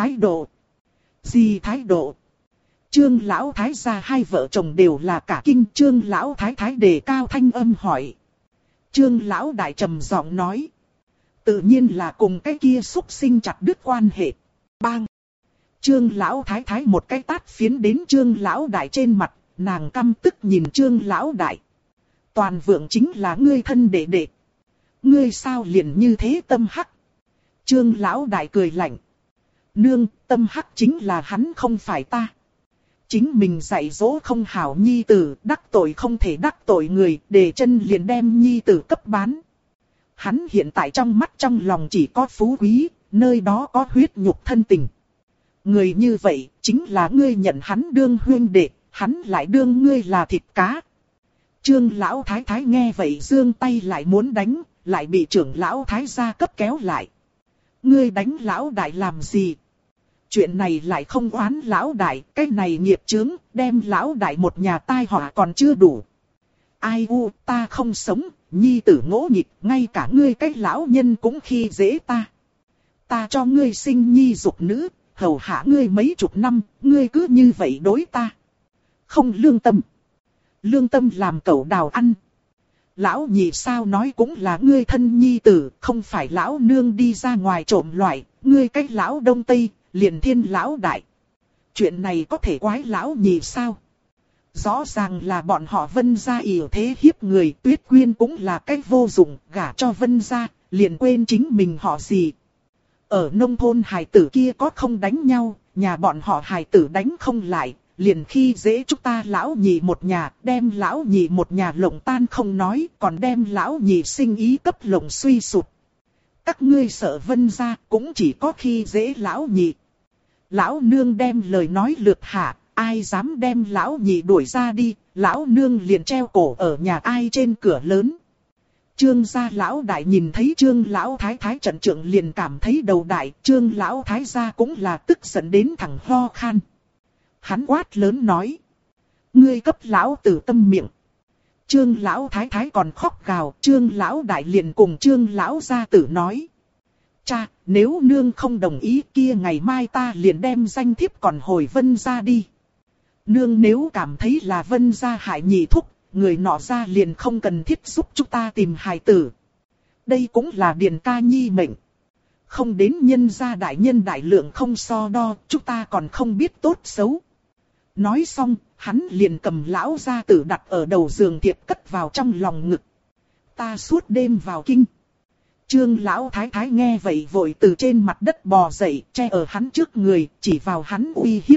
thái độ? Gì thái độ? Trương lão thái gia hai vợ chồng đều là cả kinh. Trương lão thái thái đề cao thanh âm hỏi. Trương lão đại trầm giọng nói. Tự nhiên là cùng cái kia xúc sinh chặt đứt quan hệ. Bang! Trương lão thái thái một cái tát phiến đến trương lão đại trên mặt, nàng căm tức nhìn trương lão đại. Toàn vượng chính là ngươi thân đệ đệ. Ngươi sao liền như thế tâm hắc? Trương lão đại cười lạnh. Nương, tâm hắc chính là hắn không phải ta. Chính mình dạy dỗ không hảo nhi tử, đắc tội không thể đắc tội người, để chân liền đem nhi tử cấp bán. Hắn hiện tại trong mắt trong lòng chỉ có phú quý, nơi đó có huyết nhục thân tình. Người như vậy, chính là ngươi nhận hắn đương huynh đệ, hắn lại đương ngươi là thịt cá. Trương lão thái thái nghe vậy giương tay lại muốn đánh, lại bị trưởng lão thái gia cấp kéo lại. Ngươi đánh lão đại làm gì? Chuyện này lại không oán lão đại, cái này nghiệp chướng, đem lão đại một nhà tai họa còn chưa đủ. Ai u, ta không sống, nhi tử ngỗ nghịch, ngay cả ngươi cái lão nhân cũng khi dễ ta. Ta cho ngươi sinh nhi dục nữ, hầu hạ ngươi mấy chục năm, ngươi cứ như vậy đối ta. Không lương tâm. Lương tâm làm cẩu đào ăn. Lão nhị sao nói cũng là ngươi thân nhi tử, không phải lão nương đi ra ngoài trộm loại, ngươi cách lão đông tây, liền thiên lão đại. Chuyện này có thể quái lão nhị sao? Rõ ràng là bọn họ Vân gia yểu thế hiếp người, Tuyết Quyên cũng là cách vô dụng, gả cho Vân gia, liền quên chính mình họ gì. Ở nông thôn hài tử kia có không đánh nhau, nhà bọn họ hài tử đánh không lại, liền khi dễ chúng ta lão nhị một nhà, đem lão nhị một nhà lộng tan không nói, còn đem lão nhị sinh ý cấp lộng suy sụp. Các ngươi sợ Vân gia cũng chỉ có khi dễ lão nhị. Lão nương đem lời nói lược hạ, ai dám đem lão nhị đuổi ra đi, lão nương liền treo cổ ở nhà ai trên cửa lớn. Trương gia lão đại nhìn thấy trương lão thái thái trận trượng liền cảm thấy đầu đại, trương lão thái gia cũng là tức giận đến thẳng ho khan. Hắn quát lớn nói. Ngươi cấp lão tử tâm miệng. Trương lão thái thái còn khóc gào, trương lão đại liền cùng trương lão gia tử nói. Cha, nếu nương không đồng ý kia ngày mai ta liền đem danh thiếp còn hồi Vân gia đi. Nương nếu cảm thấy là Vân gia hại nhị thúc, người nọ ra liền không cần thiết giúp chúng ta tìm hài tử. Đây cũng là Điền ca nhi mệnh. Không đến nhân gia đại nhân đại lượng không so đo, chúng ta còn không biết tốt xấu. Nói xong, hắn liền cầm lão gia tử đặt ở đầu giường thiệp cất vào trong lòng ngực. Ta suốt đêm vào kinh. Trương lão thái thái nghe vậy vội từ trên mặt đất bò dậy, che ở hắn trước người, chỉ vào hắn uy hiếp.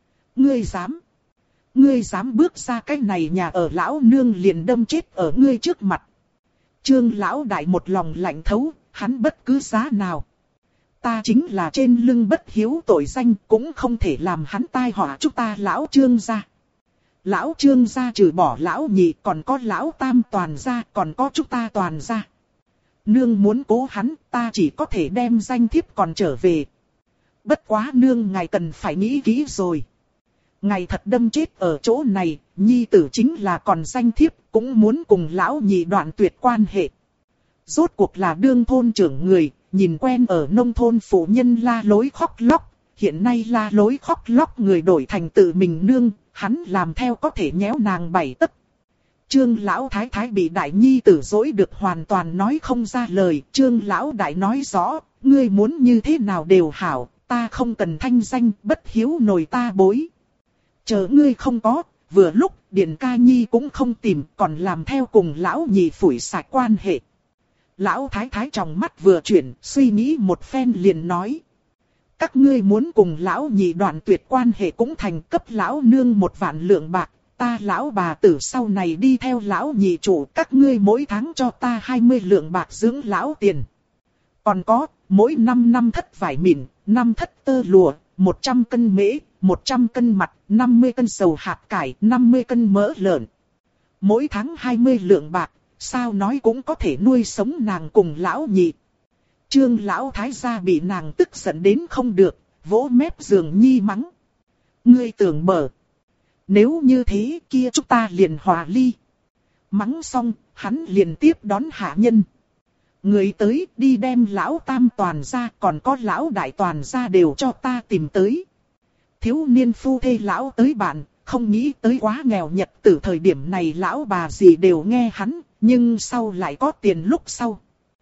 Ngươi dám bước ra cái này nhà ở lão nương liền đâm chết ở ngươi trước mặt. Trương lão đại một lòng lạnh thấu, hắn bất cứ giá nào. Ta chính là trên lưng bất hiếu tội danh, cũng không thể làm hắn tai họa chúng ta lão Trương gia. Lão Trương gia trừ bỏ lão nhị còn có lão tam toàn gia, còn có chúng ta toàn gia. Nương muốn cố hắn, ta chỉ có thể đem danh thiếp còn trở về. Bất quá nương ngài cần phải nghĩ kỹ rồi. Ngài thật đâm chết ở chỗ này, nhi tử chính là còn danh thiếp, cũng muốn cùng lão nhị đoạn tuyệt quan hệ. Rốt cuộc là đương thôn trưởng người, nhìn quen ở nông thôn phụ nhân la lối khóc lóc. Hiện nay la lối khóc lóc người đổi thành tự mình nương, hắn làm theo có thể nhéo nàng bảy tấc. Trương lão thái thái bị đại nhi tử dỗi được hoàn toàn nói không ra lời. Trương lão đại nói rõ, ngươi muốn như thế nào đều hảo, ta không cần thanh danh, bất hiếu nổi ta bối. Chờ ngươi không có, vừa lúc Điền ca nhi cũng không tìm, còn làm theo cùng lão nhị phủi sạch quan hệ. Lão thái thái trong mắt vừa chuyển, suy nghĩ một phen liền nói. Các ngươi muốn cùng lão nhị đoạn tuyệt quan hệ cũng thành, cấp lão nương 1 vạn lượng bạc. Ta lão bà tử sau này đi theo lão nhị chủ, các ngươi mỗi tháng cho ta 20 lượng bạc dưỡng lão tiền. Còn có, mỗi 5 năm thất vải mịn, 5 thất tơ lụa, 100 cân mễ, 100 cân mặt, 50 cân sầu hạt cải, 50 cân mỡ lợn. Mỗi tháng 20 lượng bạc, sao nói cũng có thể nuôi sống nàng cùng lão nhị. Trương lão thái gia bị nàng tức giận đến không được, vỗ mép giường nhi mắng. Ngươi tưởng mở. Nếu như thế kia chúng ta liền hòa ly. Mắng xong, hắn liền tiếp đón hạ nhân. Người tới đi đem lão tam toàn gia còn có lão đại toàn gia đều cho ta tìm tới. Thiếu niên phu thê lão tới bạn, không nghĩ tới quá nghèo nhật từ thời điểm này lão bà gì đều nghe hắn, nhưng sau lại có tiền lúc sau.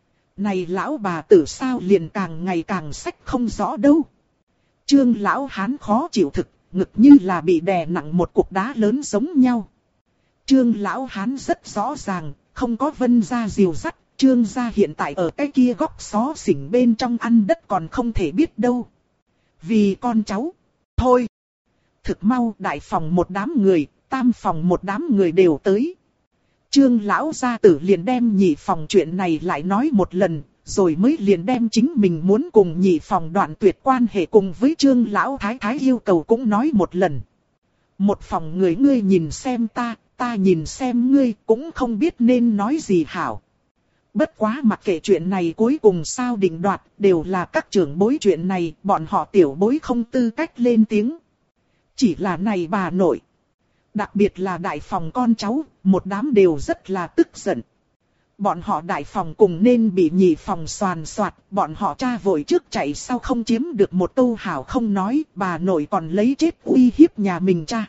Này lão bà tử sao liền càng ngày càng sách không rõ đâu. Trương lão hán khó chịu thực, ngực như là bị đè nặng một cục đá lớn giống nhau. Trương lão hán rất rõ ràng, không có Vân gia dìu dắt, Trương gia hiện tại ở cái kia góc xó xỉnh bên trong ăn đất còn không thể biết đâu. Vì con cháu, thôi. Thực mau đại phòng một đám người, tam phòng một đám người đều tới. Trương lão gia tử liền đem nhị phòng chuyện này lại nói một lần, rồi mới liền đem chính mình muốn cùng nhị phòng đoạn tuyệt quan hệ cùng với Trương lão thái thái yêu cầu cũng nói một lần. Một phòng người ngươi nhìn xem ta nhìn xem ngươi, cũng không biết nên nói gì hảo. Bất quá mặc kệ chuyện này cuối cùng sao định đoạt, đều là các trưởng bối chuyện này, bọn họ tiểu bối không tư cách lên tiếng. Chỉ là này bà nội. Đặc biệt là đại phòng con cháu, một đám đều rất là tức giận. Bọn họ đại phòng cùng nên bị nhị phòng soàn soạt, bọn họ cha vội trước chạy sau không chiếm được một câu hảo không nói, bà nội còn lấy chết uy hiếp nhà mình cha.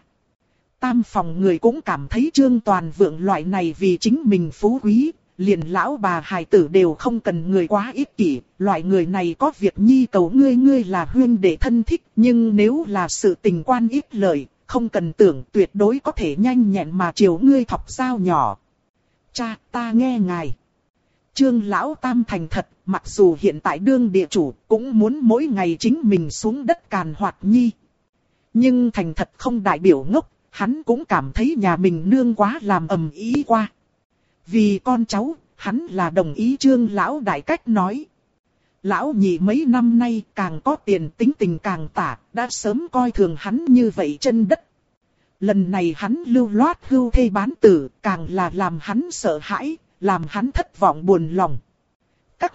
Tam phòng người cũng cảm thấy Trương Toàn Vượng loại này vì chính mình phú quý, liền lão bà hài tử đều không cần người quá ích kỷ, loại người này có việc nhi cầu ngươi là huynh đệ thân thích, nhưng nếu là sự tình quan ích lợi, không cần tưởng tuyệt đối có thể nhanh nhẹn mà chiều ngươi thọc dao nhỏ. Cha, ta nghe ngài. Trương lão tam thành thật, mặc dù hiện tại đương địa chủ, cũng muốn mỗi ngày chính mình xuống đất càn hoạt nhi. Nhưng thành thật không đại biểu ngốc, hắn cũng cảm thấy nhà mình nương quá làm ầm ĩ qua. Vì con cháu, hắn là đồng ý Trương lão đại cách nói. Lão nhị mấy năm nay càng có tiền tính tình càng tả, đã sớm coi thường hắn như vậy chân đất. Lần này hắn lưu loát hưu thê bán tử, càng là làm hắn sợ hãi, làm hắn thất vọng buồn lòng. Các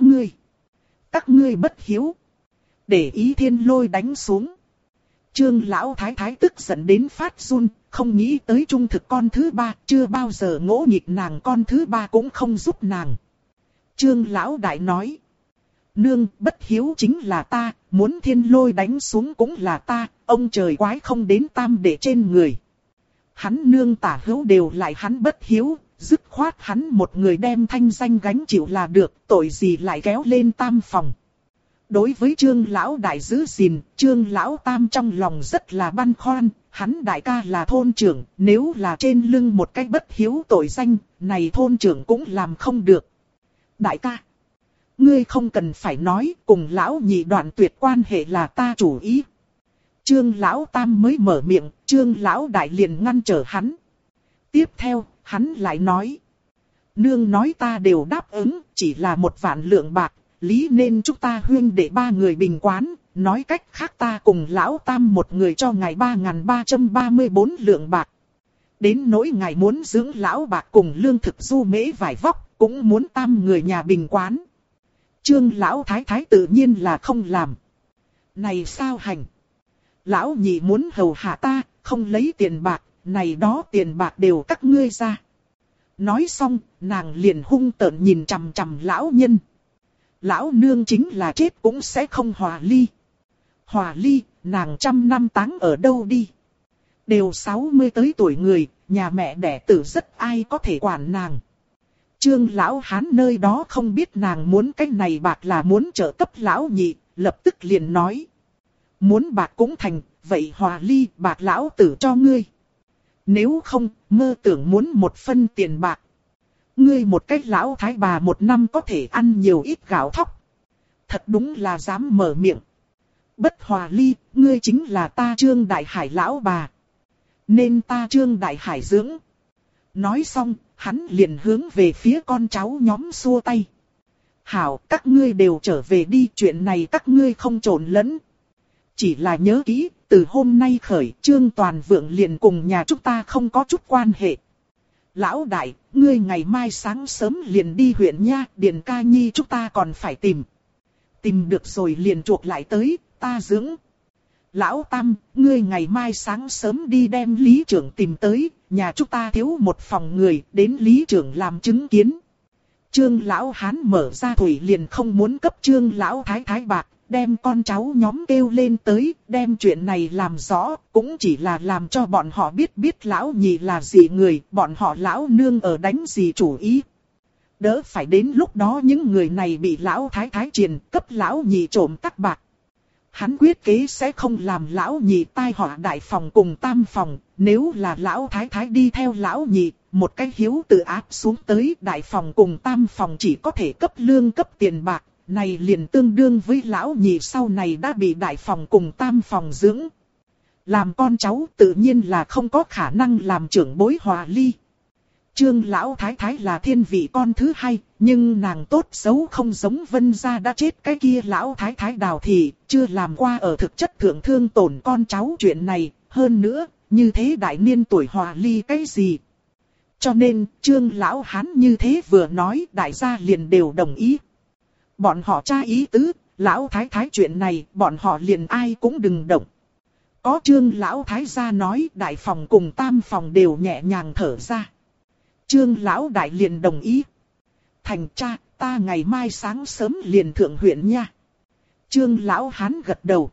ngươi bất hiếu. Để Ý Thiên Lôi đánh xuống. Trương lão thái thái tức giận đến phát run, không nghĩ tới trung thực con thứ ba, chưa bao giờ ngỗ nghịch nàng, con thứ ba cũng không giúp nàng. Trương lão đại nói. Nương, bất hiếu chính là ta, muốn Thiên Lôi đánh xuống cũng là ta, ông trời quái không đến tam đệ trên người. Hắn nương tả hữu đều lại hắn bất hiếu, dứt khoát hắn một người đem thanh danh gánh chịu là được, tội gì lại kéo lên tam phòng. Đối với Trương lão đại giữ gìn, Trương lão tam trong lòng rất là băn khoăn, hắn đại ca là thôn trưởng, nếu là trên lưng một cái bất hiếu tội danh, này thôn trưởng cũng làm không được. Đại ca, ngươi không cần phải nói, cùng lão nhị đoạn tuyệt quan hệ là ta chủ ý. Trương lão tam mới mở miệng, Trương lão đại liền ngăn trở hắn. Tiếp theo, hắn lại nói. Nương nói ta đều đáp ứng, chỉ là 1.000 lượng bạc, lý nên chúng ta huynh đệ 3 người bình quán. Nói cách khác ta cùng lão tam một người cho ngài 3.334 lượng bạc. Đến nỗi ngài muốn dưỡng lão bạc cùng lương thực du mễ vải vóc, cũng muốn tam người nhà bình quán. Trương lão thái thái tự nhiên là không làm. Này sao hành? Lão nhị muốn hầu hạ ta, không lấy tiền bạc, này đó tiền bạc đều các ngươi ra. Nói xong, nàng liền hung tợn nhìn chằm chằm lão nhân. Lão nương chính là chết cũng sẽ không hòa ly. Hòa ly, nàng 100 năm táng ở đâu đi? Đều 60 tới tuổi người, nhà mẹ đẻ tử rất ai có thể quản nàng. Trương lão hán nơi đó không biết nàng muốn cái này bạc là muốn trợ cấp lão nhị, lập tức liền nói. Muốn bạc cũng thành, vậy hòa ly bạc lão tử cho ngươi. Nếu không, mơ tưởng muốn 1 phân tiền bạc. Ngươi một cách lão thái bà 1 năm có thể ăn nhiều ít gạo thóc. Thật đúng là dám mở miệng. Bất hòa ly, ngươi chính là ta Trương Đại Hải lão bà. Nên ta Trương Đại Hải dưỡng. Nói xong, hắn liền hướng về phía con cháu nhóm xua tay. Hảo, các ngươi đều trở về đi, chuyện này các ngươi không trộn lẫn. Chỉ là nhớ kỹ, từ hôm nay khởi, Trương Toàn Vượng liền cùng nhà chúng ta không có chút quan hệ. Lão đại, ngươi ngày mai sáng sớm liền đi huyện nha, Điền Ca Nhi chúng ta còn phải tìm. Tìm được rồi liền chuộc lại tới, ta dưỡng. Lão Tam, ngươi ngày mai sáng sớm đi đem lý trưởng tìm tới, nhà chúng ta thiếu 1 phòng người, đến lý trưởng làm chứng kiến. Trương lão hán mở ra thủy liền không muốn cấp Trương lão thái thái bạc, đem con cháu nhóm kêu lên tới, đem chuyện này làm rõ, cũng chỉ là làm cho bọn họ biết lão nhị là gì người, bọn họ lão nương ở đánh gì chủ ý. Đỡ phải đến lúc đó những người này bị lão thái thái triền cấp lão nhị trộm tắc bạc. Hắn quyết kế sẽ không làm lão nhị tai họa đại phòng cùng tam phòng, nếu là lão thái thái đi theo lão nhị, một cái hiếu tự áp xuống tới đại phòng cùng tam phòng chỉ có thể cấp lương cấp tiền bạc, này liền tương đương với lão nhị sau này đã bị đại phòng cùng tam phòng dưỡng. Làm con cháu tự nhiên là không có khả năng làm trưởng bối hòa ly. Trương lão thái thái là thiên vị con thứ hai, nhưng nàng tốt xấu không giống Vân gia đã chết cái kia lão thái thái Đào thị, chưa làm qua ở thực chất thượng thương tổn con cháu chuyện này, hơn nữa, như thế đại niên tuổi hòa ly cái gì. Cho nên, Trương lão hán như thế vừa nói, đại gia liền đều đồng ý. Bọn họ tra ý tứ, lão thái thái chuyện này, bọn họ liền ai cũng đừng động. Có Trương lão thái gia nói, đại phòng cùng tam phòng đều nhẹ nhàng thở ra. Trương lão đại liền đồng ý. Thành cha, ta ngày mai sáng sớm liền thượng huyện nha. Trương lão hán gật đầu.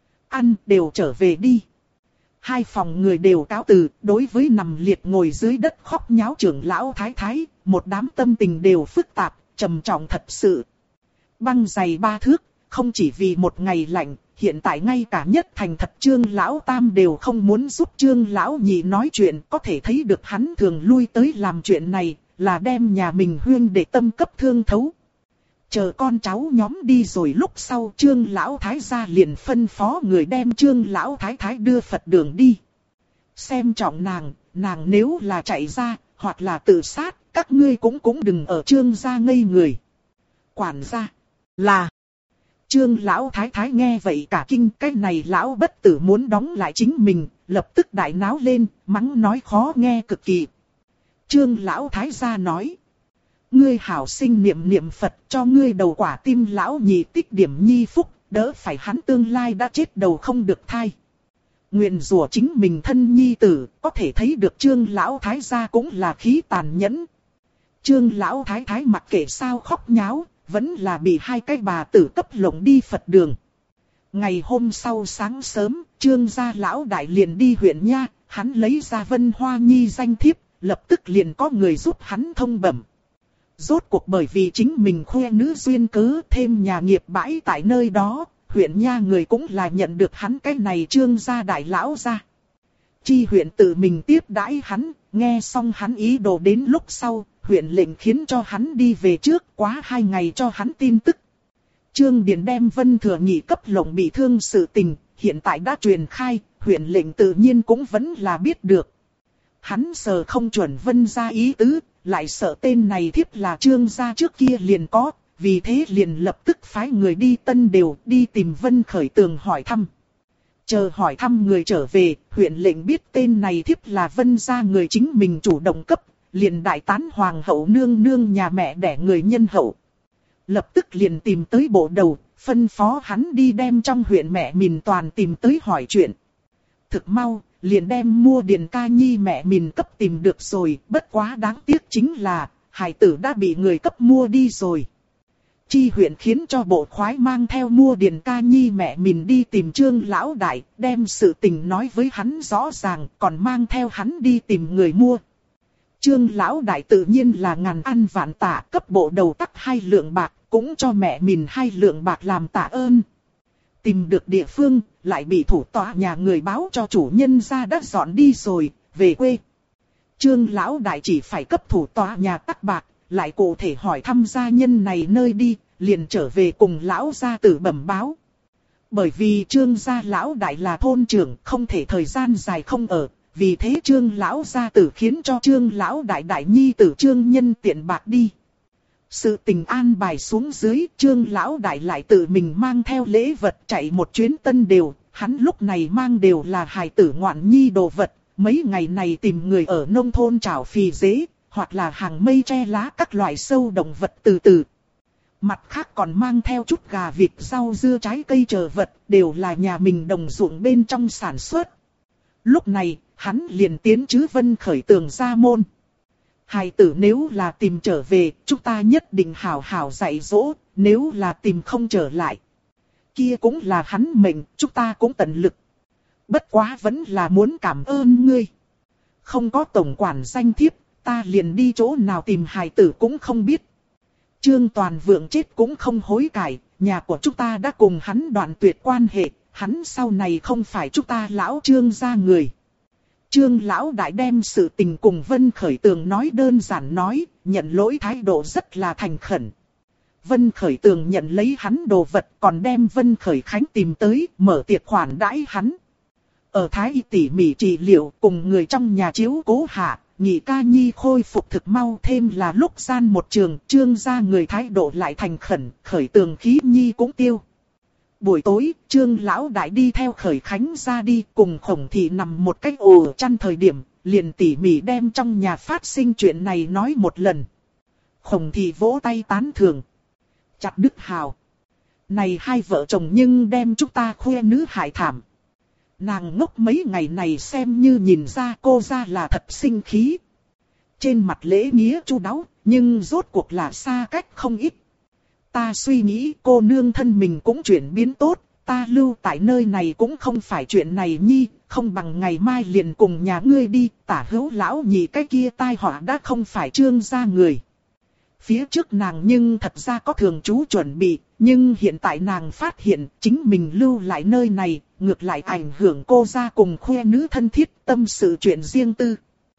Ăn đều trở về đi. Hai phòng người đều cáo từ, đối với nằm liệt ngồi dưới đất khóc nháo trưởng lão thái thái, một đám tâm tình đều phức tạp, trầm trọng thật sự. Băng dày 3 thước, không chỉ vì một ngày lạnh, hiện tại ngay cả nhất thành thật Trương lão tam đều không muốn giúp Trương lão nhị nói chuyện, có thể thấy được hắn thường lui tới làm chuyện này, là đem nhà mình huyên để tâm cấp thương thấu. Chờ con cháu nhóm đi rồi lúc sau Trương lão thái gia liền phân phó người đem Trương lão thái thái đưa Phật đường đi. Xem trọng nàng nếu là chạy ra, hoặc là tự sát, các ngươi cũng đừng ở Trương gia ngây người. Quản gia, là... Trương lão thái thái nghe vậy cả kinh, cái này lão bất tử muốn đóng lại chính mình, lập tức đại náo lên, mắng nói khó nghe cực kỳ. Trương lão thái gia nói: ngươi hảo sinh niệm Phật, cho ngươi đầu quả tim lão nhị tích điểm nhi phúc, đỡ phải hắn tương lai đã chết đầu không được thai. Nguyện rủa chính mình thân nhi tử, có thể thấy được Trương lão thái gia cũng là khí tàn nhẫn. Trương lão thái thái mặc kệ sao khóc nháo, vẫn là bị hai cái bà tử cấp lộng đi Phật đường. Ngày hôm sau sáng sớm, Trương gia lão đại liền đi huyện nha, hắn lấy ra Vân Hoa Nhi danh thiếp, lập tức liền có người giúp hắn thông bẩm. Rốt cuộc bởi vì chính mình khoe nữ duyên cớ thêm nhà nghiệp bãi tại nơi đó, huyện nha người cũng là nhận được hắn cái này Trương gia đại lão ra. Chi huyện tự mình tiếp đãi hắn, nghe xong hắn ý đồ đến lúc sau, huyện lệnh khiến cho hắn đi về trước, quá 2 ngày cho hắn tin tức. Trương Điền đem Vân Thừa Nhị cấp lộng bị thương sự tình, hiện tại đã truyền khai, huyện lệnh tự nhiên cũng vẫn là biết được. Hắn sợ không chuẩn Vân gia ý tứ, lại sợ tên này thiếp là Trương gia trước kia liền có, vì thế liền lập tức phái người đi Tân Đều đi tìm Vân Khởi Tường hỏi thăm. Chờ hỏi thăm người trở về, huyện lệnh biết tên này thiếp là Vân gia người chính mình chủ động cấp, liền đại tán hoàng hậu nương nương nhà mẹ đẻ người nhân hậu. Lập tức liền tìm tới bộ đầu, phân phó hắn đi đem trong huyện mẹ mình toàn tìm tới hỏi chuyện. Thực mau, liền đem mua Điền Ca Nhi mẹ mình cấp tìm được rồi, bất quá đáng tiếc chính là, hài tử đã bị người cấp mua đi rồi. Chi huyện khiến cho bộ khoái mang theo mua Điền Ca Nhi mẹ mình đi tìm Trương lão đại, đem sự tình nói với hắn rõ ràng, còn mang theo hắn đi tìm người mua. Trương lão đại tự nhiên là ngàn ăn vạn tạ, cấp bộ đầu tắc 2 lượng bạc, cũng cho mẹ mình 2 lượng bạc làm tạ ơn. Tìm được địa phương, lại bị thủ tọa nhà người báo cho chủ nhân ra đã dọn đi rồi, về quê. Trương lão đại chỉ phải cấp thủ tọa nhà tắc bạc, lại cụ thể hỏi thăm gia nhân này nơi đi, liền trở về cùng lão gia tử bẩm báo. Bởi vì Trương gia lão đại là thôn trưởng, không thể thời gian dài không ở, vì thế Trương lão gia tử khiến cho Trương lão đại đại nhi tử Trương Nhân tiện bạc đi. Sự tình an bài xuống dưới, Trương lão đại lại tự mình mang theo lễ vật chạy một chuyến Tân Đều, hắn lúc này mang đều là hài tử ngoạn nhi đồ vật, mấy ngày này tìm người ở nông thôn chảo phì dế, hoặc là hàng mây tre lá các loại sâu động vật từ từ. Mặt khác còn mang theo chút gà vịt rau dưa trái cây chờ vật, đều là nhà mình đồng ruộng bên trong sản xuất. Lúc này, hắn liền tiến chứ Vân Khởi Tường ra môn. Hài tử nếu là tìm trở về, chúng ta nhất định hảo hảo dạy dỗ, nếu là tìm không trở lại. Kia cũng là hắn mệnh, chúng ta cũng tận lực. Bất quá vẫn là muốn cảm ơn ngươi. Không có tổng quản danh thiếp, ta liền đi chỗ nào tìm hài tử cũng không biết. Trương Toàn Vượng chết cũng không hối cải, nhà của chúng ta đã cùng hắn đoạn tuyệt quan hệ, hắn sau này không phải chúng ta lão Trương gia người. Trương lão đại đem sự tình cùng Vân Khởi Tường nói đơn giản nói, nhận lỗi thái độ rất là thành khẩn. Vân Khởi Tường nhận lấy hắn đồ vật, còn đem Vân Khởi Khánh tìm tới, mở tiệc khoản đãi hắn. Ở Thái Y tỉ mỉ trị liệu cùng người trong nhà chiếu cố hạ, Nhị Ca Nhi khôi phục thực mau, thêm là lúc gian một trường, Trương gia người thái độ lại thành khẩn, Khởi Tường khí nhi cũng tiêu. Buổi tối, Trương lão đại đi theo Khởi Khánh ra đi, cùng Khổng Thị nằm một cách ổ chăn thời điểm, liền tỉ mỉ đem trong nhà phát sinh chuyện này nói một lần. Khổng Thị vỗ tay tán thưởng. Chặt đứt hào. Này hai vợ chồng nhưng đem chúng ta khoe nữ hại thảm. Nàng ngốc mấy ngày này xem như nhìn ra cô ra là thật sinh khí. Trên mặt lễ nghĩa chu đáo, nhưng rốt cuộc là xa cách không ít. Ta suy nghĩ cô nương thân mình cũng chuyển biến tốt, ta lưu tại nơi này cũng không phải chuyện này nhi, không bằng ngày mai liền cùng nhà ngươi đi, Tả Hữu lão nhị cái kia tai họa đã không phải Trương gia người. Phía trước nàng nhưng thật ra có thường trú chuẩn bị, nhưng hiện tại nàng phát hiện chính mình lưu lại nơi này, ngược lại ảnh hưởng cô gia cùng khoe nữ thân thiết tâm sự chuyện riêng tư.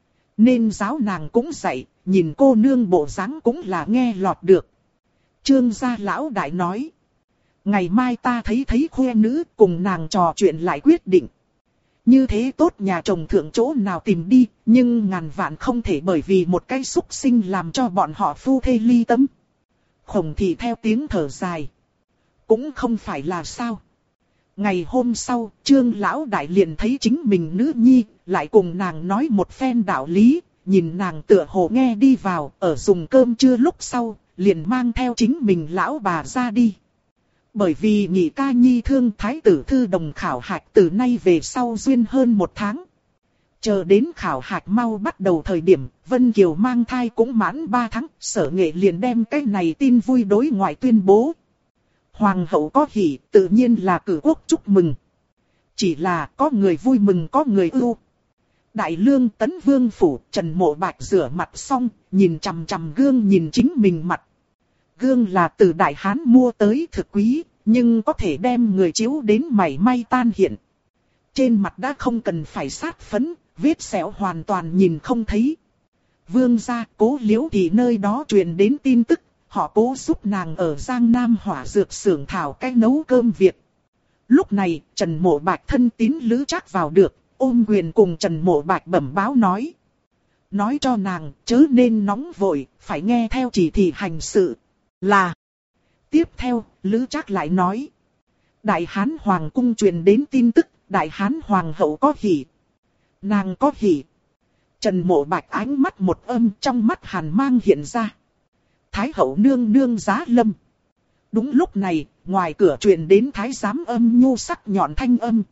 Nên giáo nàng cũng dạy, nhìn cô nương bộ dáng cũng là nghe lọt được. Trương gia lão đại nói. Ngày mai ta thấy khoe nữ cùng nàng trò chuyện lại quyết định. Như thế tốt nhà chồng thượng chỗ nào tìm đi, nhưng ngàn vạn không thể bởi vì một cái xúc sinh làm cho bọn họ phu thê ly tâm. Khổng Thị theo tiếng thở dài. Cũng không phải là sao. Ngày hôm sau, Trương lão đại liền thấy chính mình nữ nhi, lại cùng nàng nói một phen đạo lý, nhìn nàng tựa hồ nghe đi vào, ở dùng cơm trưa lúc sau, liền mang theo chính mình lão bà ra đi. Bởi vì Nhị Ca Nhi thương thái tử thư đồng khảo hạch từ nay về sau duyên hơn một tháng. Chờ đến khảo hạch mau bắt đầu thời điểm, Vân Kiều mang thai cũng mãn 3 tháng, Sở Nghệ liền đem cái này tin vui đối ngoại tuyên bố. Hoàng hậu có hỉ, tự nhiên là cử quốc chúc mừng. Chỉ là có người vui mừng có người ưu. Đại Lương Tấn Vương phủ, Trần Mộ Bạch rửa mặt xong, nhìn chằm chằm gương nhìn chính mình mặt. Gương là từ Đại Hán mua tới thực quý, nhưng có thể đem người chiếu đến mảy may tan hiện. Trên mặt đã không cần phải sát phấn, vết sẹo hoàn toàn nhìn không thấy. Vương gia Cố Liễu thì nơi đó truyền đến tin tức, họ cố giúp nàng ở Giang Nam hỏa dược xưởng thảo cách nấu cơm việc. Lúc này, Trần Mộ Bạch thân tín Lữ Trác vào được, ôm quyền cùng Trần Mộ Bạch bẩm báo nói. Nói cho nàng, chớ nên nóng vội, phải nghe theo chỉ thị hành sự. Là. Tiếp theo, Lữ Trác lại nói. Đại Hán Hoàng cung truyền đến tin tức, Đại Hán Hoàng hậu có hỉ. Nàng có hỉ. Trần Mộ Bạch ánh mắt một âm, trong mắt hàn mang hiện ra. Thái hậu nương nương giá lâm. Đúng lúc này, ngoài cửa truyền đến thái giám âm nhu sắc nhọn thanh âm.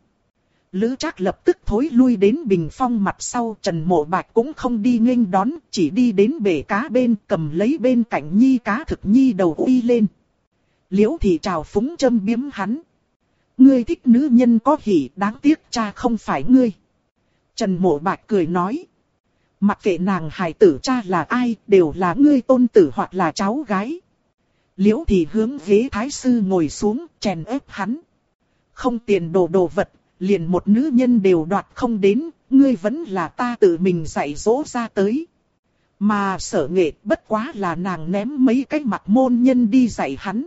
Lữ Trác lập tức thối lui đến bình phong mặt sau, Trần Mộ Bạch cũng không đi nghênh đón, chỉ đi đến bể cá bên, cầm lấy bên cạnh nhi cá thực nhi đầu uy lên. Liễu Thị trào phúng châm biếm hắn. Ngươi thích nữ nhân có hỉ, đáng tiếc cha không phải ngươi. Trần Mộ Bạch cười nói. Mặc kệ nàng hài tử cha là ai, đều là ngươi tôn tử hoặc là cháu gái. Liễu Thị hướng ghế thái sư ngồi xuống, chèn ép hắn. Không tiền đồ vật, liền một nữ nhân đều đoạt không đến, ngươi vẫn là ta tự mình dạy dỗ ra tới. Mà Sở Nghệ bất quá là nàng ném mấy cái mặt môn nhân đi dạy hắn.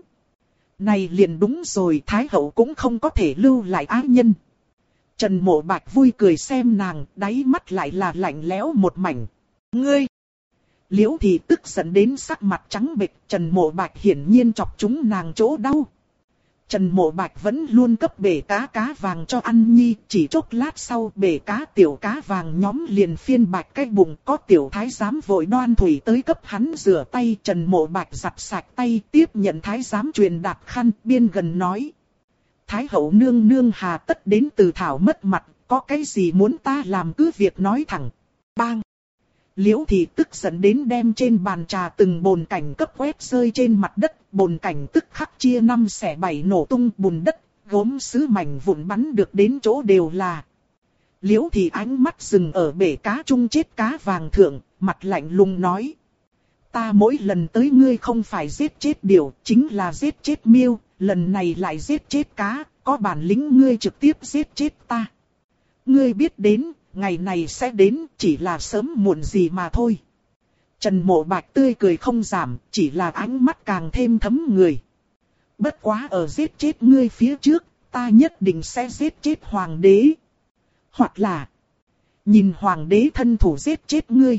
Này liền đúng rồi, Thái hậu cũng không có thể lưu lại ái nhân. Trần Mộ Bạch vui cười xem nàng, đáy mắt lại là lạnh lẽo một mảnh. Ngươi! Liễu Thị tức giận đến sắc mặt trắng bệch, Trần Mộ Bạch hiển nhiên chọc chúng nàng chỗ đau. Trần Mộ Bạch vẫn luôn cấp bể cá vàng cho ăn nhi, chỉ chốc lát sau bể cá tiểu cá vàng nhóm liền phiên bạch cái bụng, có tiểu thái giám vội đoan thủy tới cấp hắn rửa tay. Trần Mộ Bạch giặt sạch tay tiếp nhận thái giám truyền đạt khăn, biên gần nói. Thái hậu nương nương hà tất đến từ thảo mất mặt, có cái gì muốn ta làm cứ việc nói thẳng. Bang! Liễu Thị tức giận đến đem trên bàn trà từng bồn cảnh cấp quét rơi trên mặt đất, bồn cảnh tức khắc chia 5 xẻ 7 nổ tung bùn đất, gốm sứ mảnh vụn bắn được đến chỗ đều là. Liễu Thị ánh mắt dừng ở bể cá chung chết cá vàng thượng, mặt lạnh lùng nói. Ta mỗi lần tới ngươi không phải giết chết điểu, chính là giết chết miêu, lần này lại giết chết cá, có bản lĩnh ngươi trực tiếp giết chết ta. Ngươi biết đến, ngày này sẽ đến, chỉ là sớm muộn gì mà thôi. Trần Mộ Bạch tươi cười không giảm, chỉ là ánh mắt càng thêm thấm người. Bất quá ở giết chết ngươi phía trước, ta nhất định sẽ giết chết hoàng đế. Hoặc là, nhìn hoàng đế thân thủ giết chết ngươi.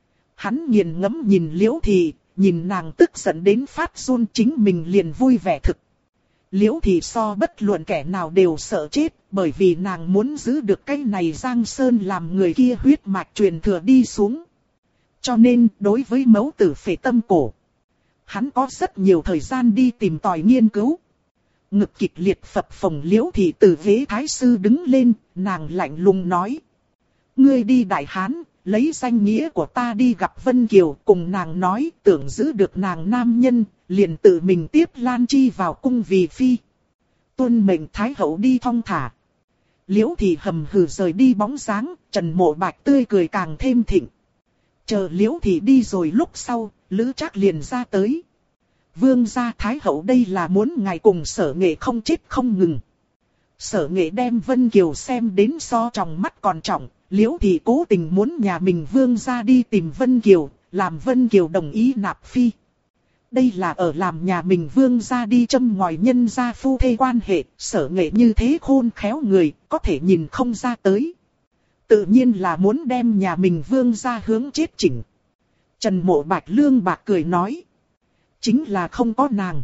Hắn nghiền ngẫm nhìn Liễu Thị, nhìn nàng tức giận đến phát run, chính mình liền vui vẻ thực. Liễu Thị so bất luận kẻ nào đều sợ chết, bởi vì nàng muốn giữ được cái này Giang Sơn làm người kia huyết mạch truyền thừa đi xuống. Cho nên, đối với mẫu tử phệ tâm cổ, hắn có rất nhiều thời gian đi tìm tòi nghiên cứu. Ngực kịch liệt phập phồng Liễu Thị từ ghế thái sư đứng lên, nàng lạnh lùng nói. Ngươi đi Đại Hán, lấy danh nghĩa của ta đi gặp Vân Kiều, cùng nàng nói tưởng giữ được nàng nam nhân, liền tự mình tiếp Lan Chi vào cung vì phi. Tuân mệnh Thái Hậu đi thong thả. Liễu Thị hầm hừ rời đi bóng dáng, Trần Mộ Bạch tươi cười càng thêm thịnh. Chờ Liễu Thị đi rồi lúc sau, Lữ Trác liền ra tới. Vương gia Thái Hậu đây là muốn ngài cùng Sở Nghệ không chết không ngừng. Sở Nghệ đem Vân Kiều xem đến so trong mắt còn trọng, Liễu Thị cố tình muốn nhà mình vương gia đi tìm Vân Kiều, làm Vân Kiều đồng ý nạp phi. Đây là ở làm nhà mình vương gia đi châm ngòi nhân gia phu thê quan hệ, Sở Nghệ như thế khôn khéo người, có thể nhìn không ra tới. Tự nhiên là muốn đem nhà mình vương gia hướng chết chỉnh. Trần Mộ Bạch lương bạc cười nói. Chính là không có nàng.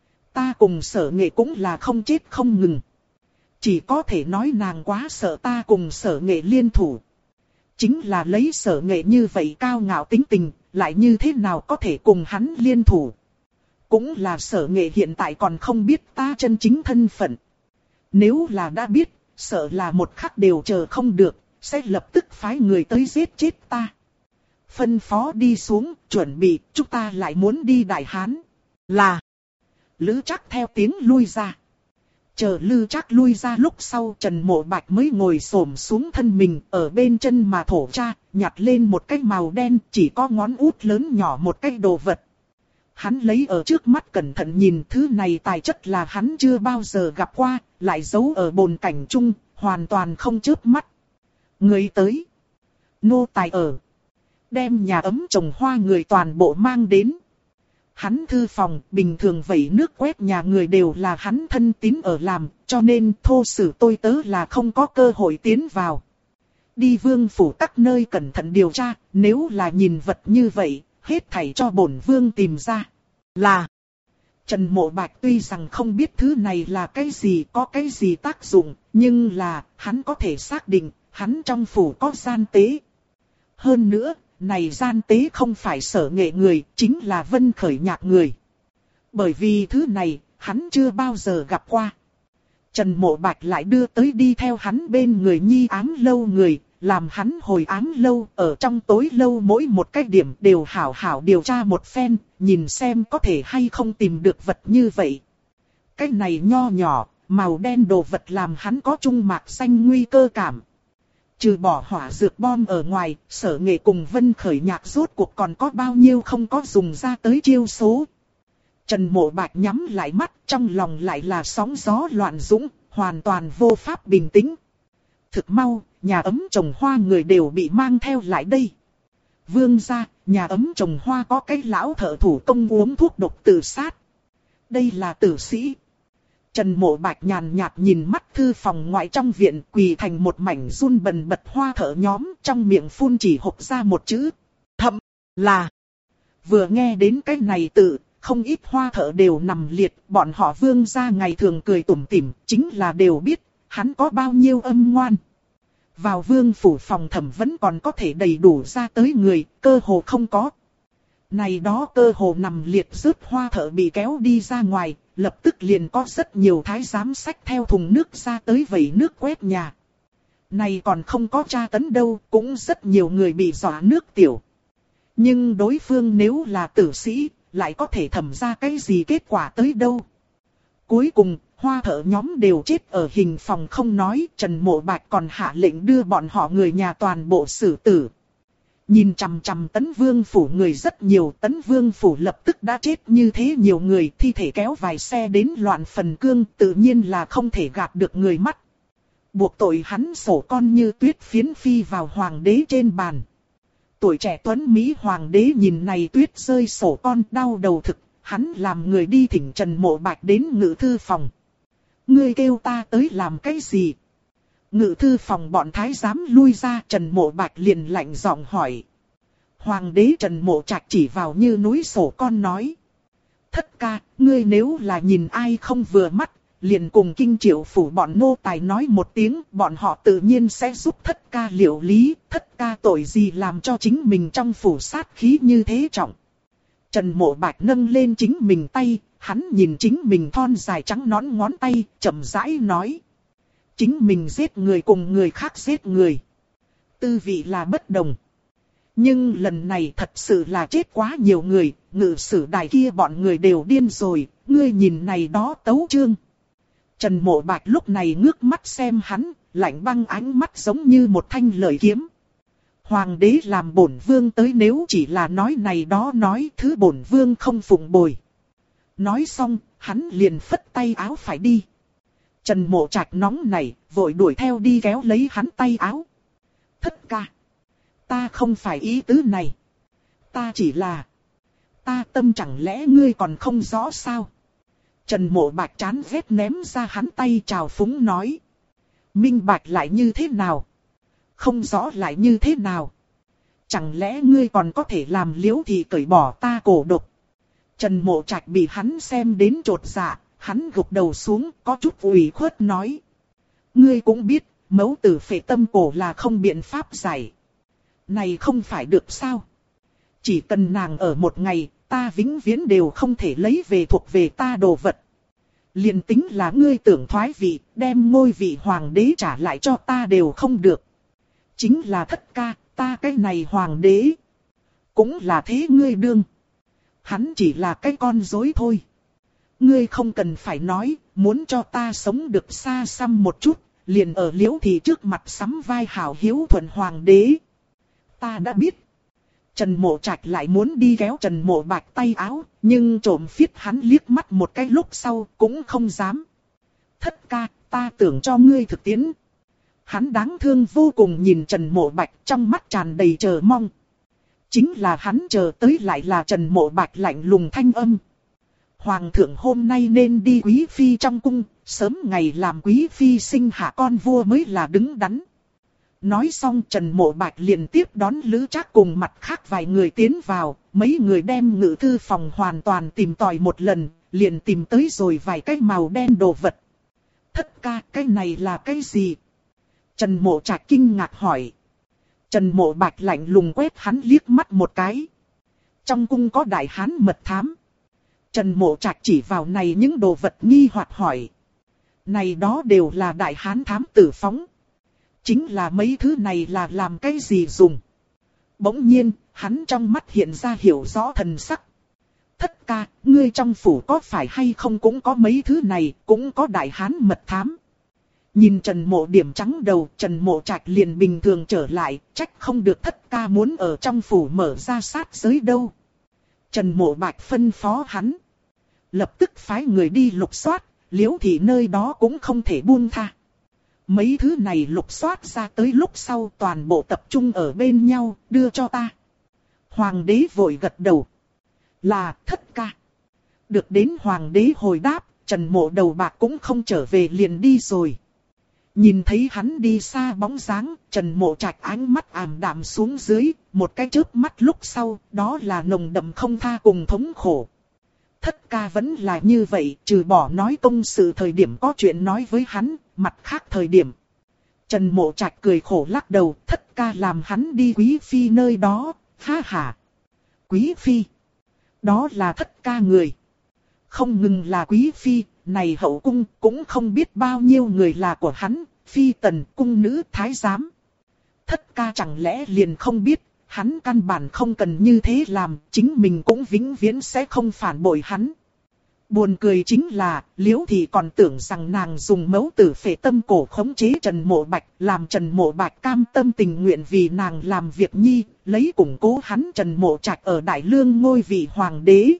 Ta cùng Sở Nghệ cũng là không chết không ngừng. Chỉ có thể nói nàng quá sợ ta cùng Sở Nghệ liên thủ. Chính là lấy Sở Nghệ như vậy cao ngạo tính tình, lại như thế nào có thể cùng hắn liên thủ. Cũng là Sở Nghệ hiện tại còn không biết ta chân chính thân phận. Nếu là đã biết, sợ là một khắc đều chờ không được, sẽ lập tức phái người tới giết chết ta. Phân phó đi xuống, chuẩn bị, chúng ta lại muốn đi Đại Hán. Là, Lữ Trác theo tiếng lui ra. Chờ Lữ Trác lui ra lúc sau, Trần Mộ Bạch mới ngồi xổm xuống thân mình, ở bên chân mà thổ tra, nhặt lên một cái màu đen, chỉ có ngón út lớn nhỏ một cái đồ vật. Hắn lấy ở trước mắt cẩn thận nhìn, thứ này tài chất là hắn chưa bao giờ gặp qua, lại giấu ở bồn cảnh chung, hoàn toàn không chớp mắt. Người tới, nô tài ở, đem nhà ấm trồng hoa người toàn bộ mang đến. Hắn thư phòng, bình thường vẩy nước quét nhà người đều là hắn thân tín ở làm, cho nên thô sử tôi tớ là không có cơ hội tiến vào. Đi vương phủ các nơi cẩn thận điều tra, nếu là nhìn vật như vậy, hết thảy cho bổn vương tìm ra. Là, Trần Mộ Bạch tuy rằng không biết thứ này là cái gì, có cái gì tác dụng, nhưng là, hắn có thể xác định, hắn trong phủ có gian tế. Hơn nữa, này gian tế không phải Sở Nghệ người, chính là Vân Khởi Nhạc người. Bởi vì thứ này, hắn chưa bao giờ gặp qua. Trần Mộ Bạch lại đưa tới đi theo hắn bên người nhi ám lâu người, làm hắn hồi ám lâu, ở trong tối lâu mỗi một cái điểm đều hảo hảo điều tra một phen, nhìn xem có thể hay không tìm được vật như vậy. Cái này nho nhỏ, màu đen đồ vật làm hắn có trung mạc xanh nguy cơ cảm. Trừ bỏ hỏa dược bom ở ngoài, Sở Nghệ cùng Vân Khởi Nhạc rốt cuộc còn có bao nhiêu không có dùng ra tới chiêu số. Trần Mộ Bạch nhắm lại mắt, trong lòng lại là sóng gió loạn dũng, hoàn toàn vô pháp bình tĩnh. Thực mau, nhà ấm trồng hoa người đều bị mang theo lại đây. Vương gia, nhà ấm trồng hoa có cái lão thợ thủ công uống thuốc độc tự sát. Đây là tử sĩ. Trần Mộ Bạch nhàn nhạt nhìn mắt thư phòng ngoại trong viện, quỳ thành một mảnh run bần bật hoa thợ nhóm, trong miệng phun chỉ hộc ra một chữ. Thậm là. Vừa nghe đến cái này tự, không ít hoa thợ đều nằm liệt, bọn họ vương gia ngày thường cười tủm tỉm, chính là đều biết, hắn có bao nhiêu âm ngoan. Vào vương phủ phòng thẩm vẫn còn có thể đầy đủ ra tới người, cơ hồ không có. Này đó cơ hồ nằm liệt rớt hoa thợ bị kéo đi ra ngoài, lập tức liền có rất nhiều thái giám xách theo thùng nước ra tới vẩy nước quét nhà. Này còn không có tra tấn đâu, cũng rất nhiều người bị dọa nước tiểu. Nhưng đối phương nếu là tử sĩ, lại có thể thẩm ra cái gì kết quả tới đâu. Cuối cùng, Hoa Thợ nhóm đều chết ở hình phòng không nói, Trần Mộ Bạch còn hạ lệnh đưa bọn họ người nhà toàn bộ xử tử. Nhìn chằm chằm Tấn Vương phủ người rất nhiều, Tấn Vương phủ lập tức đã chết như thế nhiều người, thi thể kéo vài xe đến loạn phần cương, tự nhiên là không thể gạt được người mắt. Buộc tội hắn sổ con như tuyết phiến phi vào hoàng đế trên bàn. Tuổi trẻ tuấn Mỹ hoàng đế nhìn này tuyết rơi sổ con đau đầu thực, hắn làm người đi thỉnh Trần Mộ Bạch đến ngự thư phòng. Ngươi kêu ta tới làm cái gì? Ngự thư phòng bọn thái giám lui ra, Trần Mộ Bạch liền lạnh giọng hỏi. Hoàng đế Trần Mộ Trạch chỉ vào như núi sổ con nói. Thất ca, ngươi nếu là nhìn ai không vừa mắt, liền cùng Kinh Triệu phủ bọn nô tài nói một tiếng, bọn họ tự nhiên sẽ giúp thất ca liệu lý, thất ca tội gì làm cho chính mình trong phủ sát khí như thế trọng. Trần Mộ Bạch nâng lên chính mình tay, hắn nhìn chính mình thon dài trắng nõn ngón tay, chậm rãi nói. Chính mình giết người cùng người khác giết người. Tư vị là bất đồng. Nhưng lần này thật sự là chết quá nhiều người, ngự sử đài kia bọn người đều điên rồi, ngươi nhìn này đó tấu chương. Trần Mộ Bạch lúc này ngước mắt xem hắn, lạnh băng ánh mắt giống như một thanh lợi kiếm. Hoàng đế làm bổn vương tới nếu chỉ là nói này đó nói thứ bổn vương không phụng bồi. Nói xong, hắn liền phất tay áo phải đi. Trần Mộ Trạch nóng nảy, vội đuổi theo đi kéo lấy hắn tay áo. Thất ca, ta không phải ý tứ này. Ta chỉ là, ta tâm chẳng lẽ ngươi còn không rõ sao? Trần Mộ Bạch chán ghét ném ra hắn tay chào phúng nói. Minh bạch lại như thế nào? Không rõ lại như thế nào? Chẳng lẽ ngươi còn có thể làm Liễu Thị cởi bỏ ta cổ độc? Trần Mộ Trạch bị hắn xem đến chột dạ, hắn gục đầu xuống có chút ủy khuất nói. Ngươi cũng biết, mẫu tử phệ tâm cổ là không biện pháp giải. Này không phải được sao? Chỉ cần nàng ở một ngày, ta vĩnh viễn đều không thể lấy về thuộc về ta đồ vật. Liền tính là ngươi tưởng thoái vị, đem ngôi vị hoàng đế trả lại cho ta đều không được. Chính là thất ca, ta cái này hoàng đế. Cũng là thế ngươi đương. Hắn chỉ là cái con rối thôi. Ngươi không cần phải nói, muốn cho ta sống được xa xăm một chút, liền ở Liễu Thị trước mặt sắm vai hảo hiếu thuận hoàng đế. Ta đã biết. Trần Mộ Trạch lại muốn đi kéo Trần Mộ Bạch tay áo, nhưng trộm phiết hắn liếc mắt một cái lúc sau cũng không dám. Thất ca, ta tưởng cho ngươi thực tiễn. Hắn đáng thương vô cùng nhìn Trần Mộ Bạch trong mắt tràn đầy chờ mong. Chính là hắn chờ tới lại là Trần Mộ Bạch lạnh lùng thanh âm. Hoàng thượng hôm nay nên đi quý phi trong cung, sớm ngày làm quý phi sinh hạ con vua mới là đứng đắn. Nói xong Trần Mộ Bạch liền tiếp đón Lữ Trác cùng mặt khác vài người tiến vào, mấy người đem ngự thư phòng hoàn toàn tìm tòi một lần, liền tìm tới rồi vài cái màu đen đồ vật. Thất ca, cái này là cái gì? Trần Mộ Trạch kinh ngạc hỏi. Trần Mộ Bạch lạnh lùng quét hắn liếc mắt một cái. Trong cung có đại hán mật thám. Trần Mộ Trạch chỉ vào này những đồ vật nghi hoặc hỏi. Này đó đều là đại hán thám tử phóng. Chính là mấy thứ này là làm cái gì dùng? Bỗng nhiên, hắn trong mắt hiện ra hiểu rõ thần sắc. Thất ca, ngươi trong phủ có phải hay không cũng có mấy thứ này, cũng có đại hán mật thám. Nhìn Trần Mộ điểm trắng đầu, Trần Mộ Trạch liền bình thường trở lại, trách không được thất ca muốn ở trong phủ mở ra sát giới đâu. Trần Mộ Bạch phân phó hắn. Lập tức phái người đi lục soát, Liễu Thị nơi đó cũng không thể buông tha. Mấy thứ này lục soát ra tới lúc sau toàn bộ tập trung ở bên nhau, đưa cho ta. Hoàng đế vội gật đầu. Là thất ca. Được đến hoàng đế hồi đáp, Trần Mộ đầu bạc cũng không trở về liền đi rồi. Nhìn thấy hắn đi xa bóng dáng, Trần Mộ Trạch ánh mắt ảm đạm xuống dưới, một cái chớp mắt lúc sau, đó là nồng đậm không tha cùng thống khổ. Thất ca vẫn là như vậy, trừ bỏ nói công sự thời điểm có chuyện nói với hắn, mặt khác thời điểm. Trần Mộ Trạch cười khổ lắc đầu, thất ca làm hắn đi quý phi nơi đó, ha ha. Quý phi, đó là thất ca người. Không ngừng là quý phi, này hậu cung cũng không biết bao nhiêu người là của hắn, phi tần, cung nữ, thái giám. Thất ca chẳng lẽ liền không biết, hắn căn bản không cần như thế làm, chính mình cũng vĩnh viễn sẽ không phản bội hắn. Buồn cười chính là, Liễu Thị còn tưởng rằng nàng dùng mẫu tử phệ tâm cổ khống chế Trần Mộ Bạch, làm Trần Mộ Bạch cam tâm tình nguyện vì nàng làm việc nhi, lấy củng cố hắn Trần Mộ Trạch ở Đại Lương ngôi vị hoàng đế.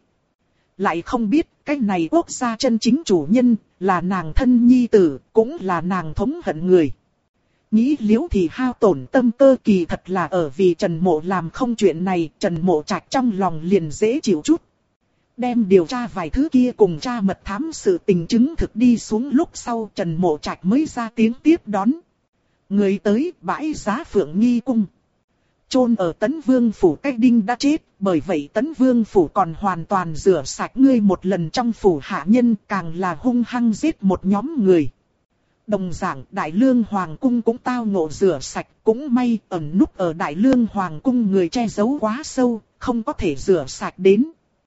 Lại không biết, cái này quốc gia chân chính chủ nhân, là nàng thân nhi tử, cũng là nàng thống hận người. Nghĩ Liễu Thị hao tổn tâm cơ kỳ thật là ở vì Trần Mộ làm không chuyện này, Trần Mộ Trạch trong lòng liền dễ chịu chút. Đem điều tra vài thứ kia cùng tra mật thám sự tình chứng thực đi xuống lúc sau Trần Mộ Trạch mới ra tiếng tiếp đón. Người tới bãi giá Phượng Nghi Cung. Chôn ở Tấn Vương Phủ Cách Đinh đã chết, bởi vậy Tấn Vương Phủ còn hoàn toàn rửa sạch ngươi một lần trong phủ hạ nhân, càng là hung hăng giết một nhóm người. Đồng dạng Đại Lương Hoàng Cung cũng tao ngộ rửa sạch, cũng may ẩn núp ở Đại Lương Hoàng Cung người che giấu quá sâu, không có thể rửa sạch đến.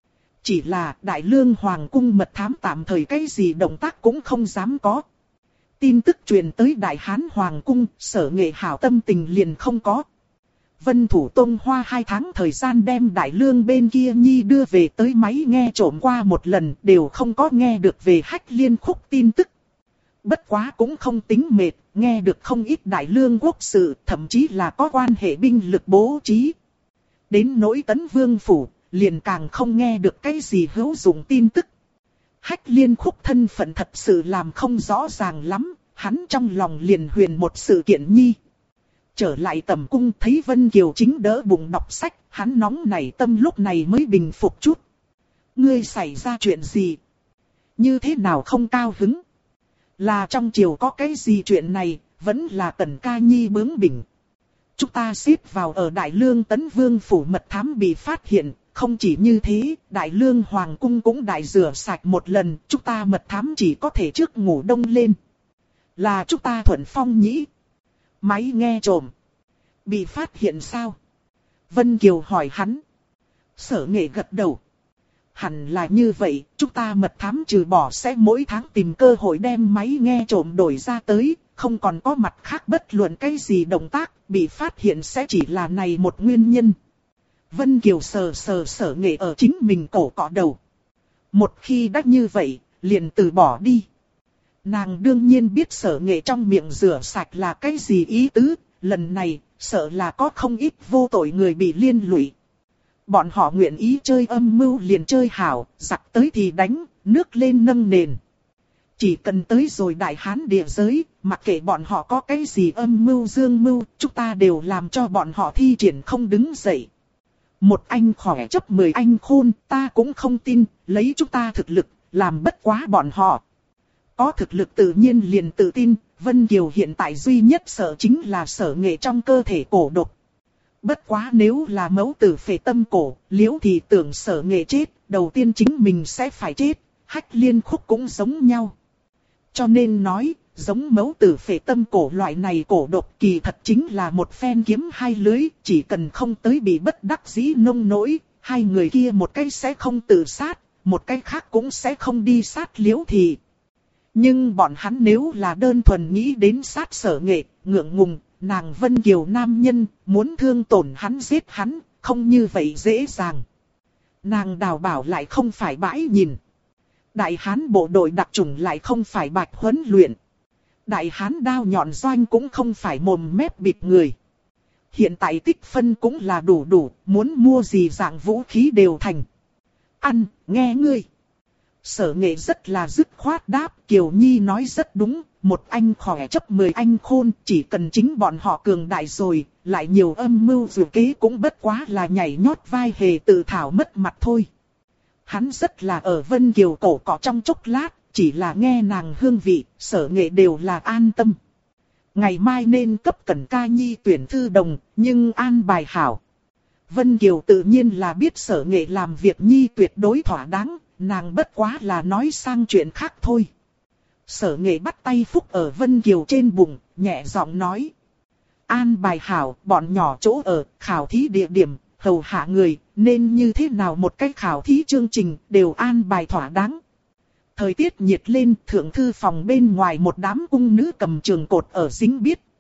Chỉ là Đại Lương Hoàng Cung mật thám tạm thời cái gì động tác cũng không dám có. Tin tức truyền tới Đại Hán Hoàng Cung, Sở Nghệ hảo tâm tình liền không có. Vân Thủ Tông hoa 2 tháng thời gian đem Đại Lương bên kia nhi đưa về tới máy nghe trộm qua một lần, đều không có nghe được về Hách Liên Khúc tin tức. Bất quá cũng không tính mệt, nghe được không ít Đại Lương quốc sự, thậm chí là có quan hệ binh lực bố trí. Đến nỗi Tấn Vương Phủ, liền càng không nghe được cái gì hữu dụng tin tức. Hách Liên Khúc thân phận thật sự làm không rõ ràng lắm, hắn trong lòng liền huyền một sự kiện nhi. Trở lại tầm cung thấy Vân Kiều chính đỡ bụng đọc sách, hắn nóng nảy tâm lúc này mới bình phục chút. Ngươi xảy ra chuyện gì? Như thế nào không cao hứng? Là trong triều có cái gì chuyện này, vẫn là Tần Ca Nhi bướng bỉnh. Chúng ta xếp vào ở Đại Lương Tấn Vương Phủ mật thám bị phát hiện, không chỉ như thế, Đại Lương Hoàng Cung cũng đại rửa sạch một lần, chúng ta mật thám chỉ có thể trước ngủ đông lên. Là chúng ta thuận phong nhĩ. Máy nghe trộm. Bị phát hiện sao? Vân Kiều hỏi hắn. Sở Nghệ gật đầu. Hẳn là như vậy, chúng ta mật thám trừ bỏ sẽ mỗi tháng tìm cơ hội đem máy nghe trộm đổi ra tới, không còn có mặt khác bất luận cái gì động tác, bị phát hiện sẽ chỉ là này một nguyên nhân. Vân Kiều sờ Sở Nghệ ở chính mình cổ cọ đầu. Một khi đã như vậy, liền từ bỏ đi. Nàng đương nhiên biết Sở Nghệ trong miệng rửa sạch là cái gì ý tứ, lần này, sợ là có không ít vô tội người bị liên lụy. Bọn họ nguyện ý chơi âm mưu liền chơi hảo, giặc tới thì đánh, nước lên nâng nền. Chỉ cần tới rồi Đại Hán địa giới, mặc kệ bọn họ có cái gì âm mưu dương mưu, chúng ta đều làm cho bọn họ thi triển không đứng dậy. Một anh khỏe chấp 10 anh khôn, ta cũng không tin, lấy chúng ta thực lực, làm bất quá bọn họ. Có thực lực tự nhiên liền tự tin, Vân Kiều hiện tại duy nhất sợ chính là Sở Nghệ trong cơ thể cổ độc. Bất quá nếu là mẫu tử phệ tâm cổ, Liễu thì tưởng Sở Nghệ chết, đầu tiên chính mình sẽ phải chết, Hách Liên Khúc cũng giống nhau. Cho nên nói, giống mẫu tử phệ tâm cổ loại này cổ độc kỳ thật chính là một phen kiếm hai lưới, chỉ cần không tới bị bất đắc dĩ nông nỗi, hai người kia một cái sẽ không tự sát, một cái khác cũng sẽ không đi sát Liễu thì. Nhưng bọn hắn nếu là đơn thuần nghĩ đến sát Sở Nghệ, ngượng ngùng, nàng Vân Kiều nam nhân, muốn thương tổn hắn giết hắn, không như vậy dễ dàng. Nàng Đào Bảo lại không phải bãi nhìn. Đại Hán bộ đội đặc chủng lại không phải bạch huấn luyện. Đại Hán đao nhọn doanh cũng không phải mồm mép bịt người. Hiện tại tích phân cũng là đủ, muốn mua gì dạng vũ khí đều thành. Ăn, nghe ngươi. Sở Nghệ rất là dứt khoát đáp, Kiều Nhi nói rất đúng, một anh khỏe chấp 10 anh khôn, chỉ cần chính bọn họ cường đại rồi, lại nhiều âm mưu dù kế cũng bất quá là nhảy nhót vai hề tự thảo mất mặt thôi. Hắn rất là ở Vân Kiều cổ cọ trong chốc lát, chỉ là nghe nàng hương vị, Sở Nghệ đều là an tâm. Ngày mai nên cấp Cẩn Ca Nhi tuyển thư đồng, nhưng an bài hảo. Vân Kiều tự nhiên là biết Sở Nghệ làm việc nhi tuyệt đối thỏa đáng, nàng bất quá là nói sang chuyện khác thôi. Sở Nghệ bắt tay phúc ở Vân Kiều trên bụng, nhẹ giọng nói. An bài hảo, bọn nhỏ chỗ ở, khảo thí địa điểm, hầu hạ người, nên như thế nào một cách khảo thí chương trình, đều an bài thỏa đáng. Thời tiết nhiệt lên, thượng thư phòng bên ngoài một đám cung nữ cầm trường cột ở dính biết.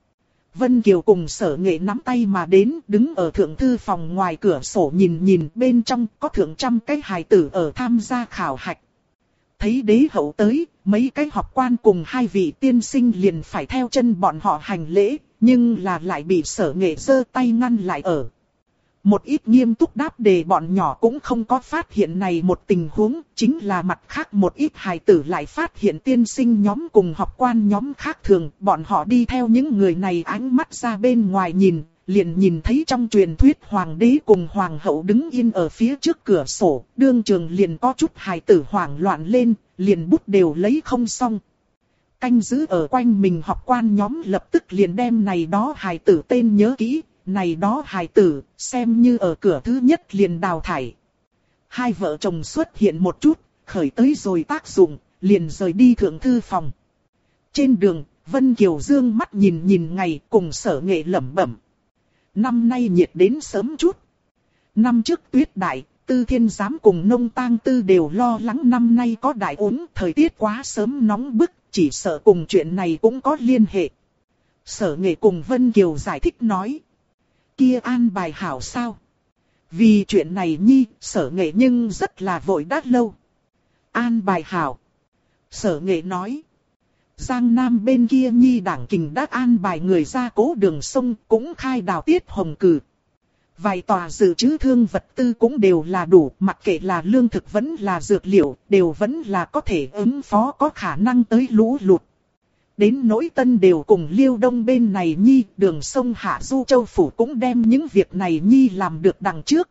Vân Kiều cùng Sở Nghệ nắm tay mà đến, đứng ở thượng thư phòng ngoài cửa sổ nhìn bên trong có thượng trăm cái hài tử ở tham gia khảo hạch. Thấy đế hậu tới, mấy cái học quan cùng hai vị tiên sinh liền phải theo chân bọn họ hành lễ, nhưng là lại bị Sở Nghệ giơ tay ngăn lại ở. Một ít nghiêm túc đáp đề bọn nhỏ cũng không có phát hiện này một tình huống, chính là mặt khác một ít hài tử lại phát hiện tiên sinh nhóm cùng học quan nhóm khác thường, bọn họ đi theo những người này ánh mắt ra bên ngoài nhìn, liền nhìn thấy trong truyền thuyết hoàng đế cùng hoàng hậu đứng yên ở phía trước cửa sổ, đương trường liền có chút hài tử hoảng loạn lên, liền bút đều lấy không xong. Canh giữ ở quanh mình học quan nhóm lập tức liền đem này đó hài tử tên nhớ kỹ. Này đó hài tử, xem như ở cửa thứ nhất liền đào thải. Hai vợ chồng xuất hiện một chút, khởi tới rồi tác dụng, liền rời đi thượng thư phòng. Trên đường, Vân Kiều dương mắt nhìn ngày cùng Sở Nghệ lẩm bẩm. Năm nay nhiệt đến sớm chút. Năm trước tuyết đại, Tư Thiên Giám cùng Nông Tang Tư đều lo lắng năm nay có đại ốm, thời tiết quá sớm nóng bức, chỉ sợ cùng chuyện này cũng có liên hệ. Sở Nghệ cùng Vân Kiều giải thích nói. Kia an bài hảo sao? Vì chuyện này nhi, Sở Nghệ nhưng rất là vội đắt lâu. An bài hảo. Sở Nghệ nói. Giang Nam bên kia nhi đảng kình đã an bài người ra cố đường sông, cũng khai đào tiết hồng cử. Vài tòa dự trữ thương vật tư cũng đều là đủ, mặc kệ là lương thực vẫn là dược liệu, đều vẫn là có thể ứng phó có khả năng tới lũ lụt. Đến nỗi Tân đều cùng Liêu Đông bên này nhi, đường sông Hạ Du Châu Phủ cũng đem những việc này nhi làm được đằng trước.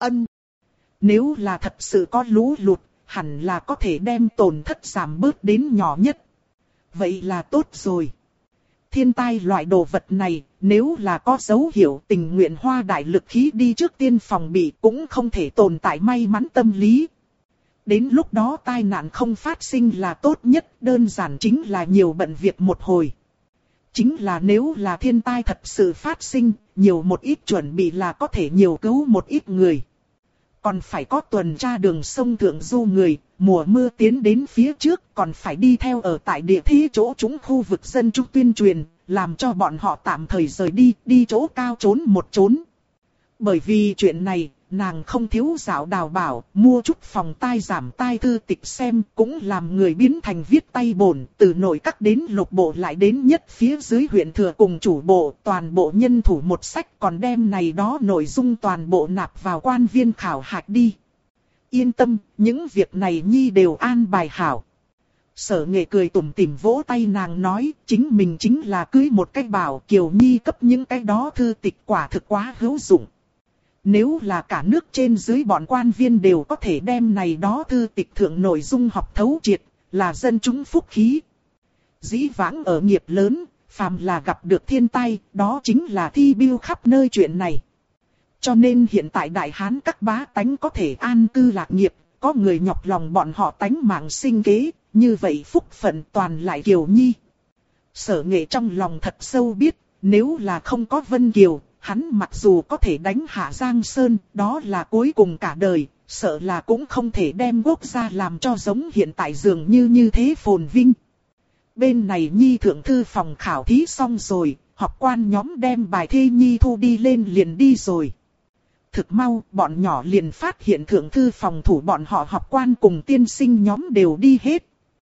Nếu là thật sự có lũ lụt, hẳn là có thể đem tổn thất giảm bớt đến nhỏ nhất. Vậy là tốt rồi. Thiên tai loại đồ vật này, nếu là có dấu hiệu tình nguyện hoa đại lực khí đi trước tiên phòng bị cũng không thể tồn tại may mắn tâm lý. Đến lúc đó tai nạn không phát sinh là tốt nhất, đơn giản chính là nhiều bận việc một hồi. Chính là nếu là thiên tai thật sự phát sinh, nhiều một ít chuẩn bị là có thể nhiều cứu một ít người. Còn phải có tuần tra đường sông Thượng Du người, mùa mưa tiến đến phía trước còn phải đi theo ở tại địa thế chỗ chúng khu vực dân chúng tuyên truyền, làm cho bọn họ tạm thời rời đi chỗ cao trốn một trốn. Bởi vì chuyện này, nàng không thiếu dạo đào bảo, mua chút phòng tai giảm tai thư tịch xem, cũng làm người biến thành viết tay bổn, từ nội các đến lục bộ lại đến nhất phía dưới huyện thừa cùng chủ bộ, toàn bộ nhân thủ một sách, còn đem này đó nội dung toàn bộ nạp vào quan viên khảo hạch đi. Yên tâm, những việc này nhi đều an bài hảo. Sở Nghệ cười tủm tỉm vỗ tay nàng nói, chính mình chính là cưới một cái bảo Kiều Nhi cấp những cái đó thư tịch quả thực quá hữu dụng. Nếu là cả nước trên dưới bọn quan viên đều có thể đem này đó thư tịch thượng nội dung học thấu triệt, là dân chúng phúc khí. Dĩ vãng ở nghiệp lớn, phàm là gặp được thiên tai, đó chính là thi biêu khắp nơi chuyện này. Cho nên hiện tại Đại Hán các bá tánh có thể an cư lạc nghiệp, có người nhọc lòng bọn họ tánh mạng sinh kế, như vậy phúc phận toàn lại Kiều Nhi. Sở Nghệ trong lòng thật sâu biết, nếu là không có Vân Kiều, hắn mặc dù có thể đánh hạ Giang Sơn, đó là cuối cùng cả đời, sợ là cũng không thể đem quốc gia làm cho giống hiện tại dường như thế phồn vinh. Bên này Nhi thượng thư phòng khảo thí xong rồi, học quan nhóm đem bài thi Nhi thu đi lên liền đi rồi. Thực mau, bọn nhỏ liền phát hiện thượng thư phòng thủ bọn họ học quan cùng tiên sinh nhóm đều đi hết.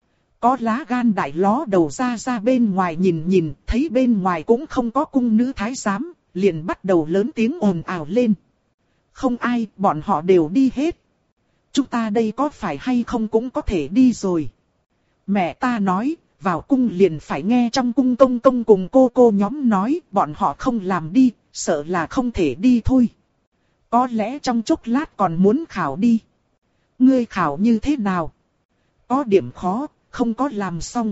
Có lá gan đại ló đầu ra bên ngoài nhìn, thấy bên ngoài cũng không có cung nữ thái giám, liền bắt đầu lớn tiếng ồn ào lên. Không ai, bọn họ đều đi hết. Chúng ta đây có phải hay không cũng có thể đi rồi. Mẹ ta nói, vào cung liền phải nghe trong cung công công cùng cô nhóm nói, bọn họ không làm đi, sợ là không thể đi thôi. Có lẽ trong chốc lát còn muốn khảo đi. Ngươi khảo như thế nào? Có điểm khó, không có làm xong.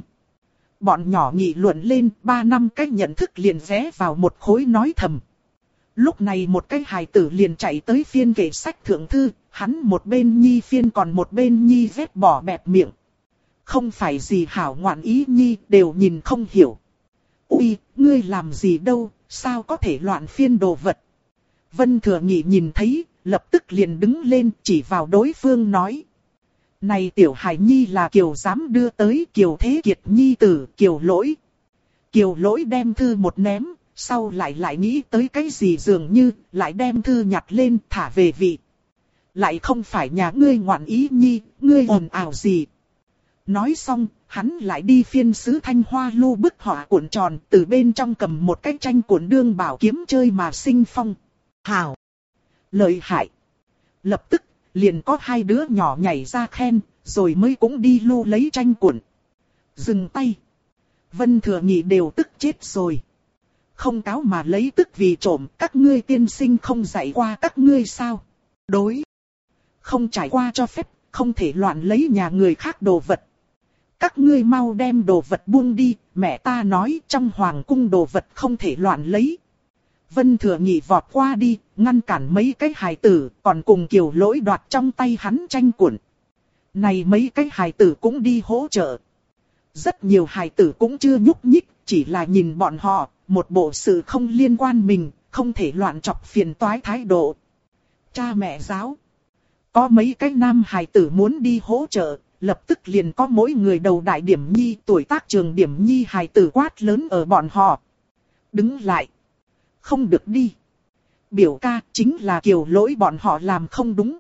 Bọn nhỏ nghị luận lên, 3 năm cách nhận thức liền vé vào một khối nói thầm. Lúc này một cái hài tử liền chạy tới phiên kệ sách thượng thư, hắn một bên nhi phiên còn một bên nhi vét bỏ bẹp miệng. Không phải gì hảo ngoạn ý nhi, đều nhìn không hiểu. Ui, ngươi làm gì đâu, sao có thể loạn phiên đồ vật? Vân Thừa Nghị nhìn thấy, lập tức liền đứng lên chỉ vào đối phương nói. Này tiểu hải nhi là Kiều dám đưa tới Kiều Thế Kiệt nhi tử Kiều Lỗi. Kiều Lỗi đem thư một ném, Sau lại nghĩ tới cái gì dường như, lại đem thư nhặt lên thả về vị. Lại không phải nhà ngươi ngoạn ý nhi, ngươi ồn ào gì. Nói xong, hắn lại đi phiên sứ Thanh Hoa Lu bức họa cuộn tròn, từ bên trong cầm một cái tranh cuộn đương bảo kiếm chơi mà sinh phong. Hào! Lợi hại! Lập tức, liền có hai đứa nhỏ nhảy ra khen, rồi mới cũng đi lu lấy tranh cuộn. Dừng tay! Vân Thừa Nhị đều tức chết rồi. Không cáo mà lấy tức vì trộm, các ngươi tiên sinh không dạy qua các ngươi sao? Đối! Không trải qua cho phép, không thể loạn lấy nhà người khác đồ vật. Các ngươi mau đem đồ vật buông đi, mẹ ta nói trong hoàng cung đồ vật không thể loạn lấy. Vân Thừa Nhị vọt qua đi, ngăn cản mấy cái hài tử, còn cùng Kiều Lỗi đoạt trong tay hắn tranh cuộn. Này mấy cái hài tử cũng đi hỗ trợ. Rất nhiều hài tử cũng chưa nhúc nhích, chỉ là nhìn bọn họ, một bộ sự không liên quan mình, không thể loạn chọc phiền toái thái độ. Cha mẹ giáo. Có mấy cái nam hài tử muốn đi hỗ trợ, lập tức liền có mỗi người đầu đại điểm nhi tuổi tác trường điểm nhi hài tử quát lớn ở bọn họ. Đứng lại. Không được đi. Biểu ca chính là Kiều Lỗi bọn họ làm không đúng.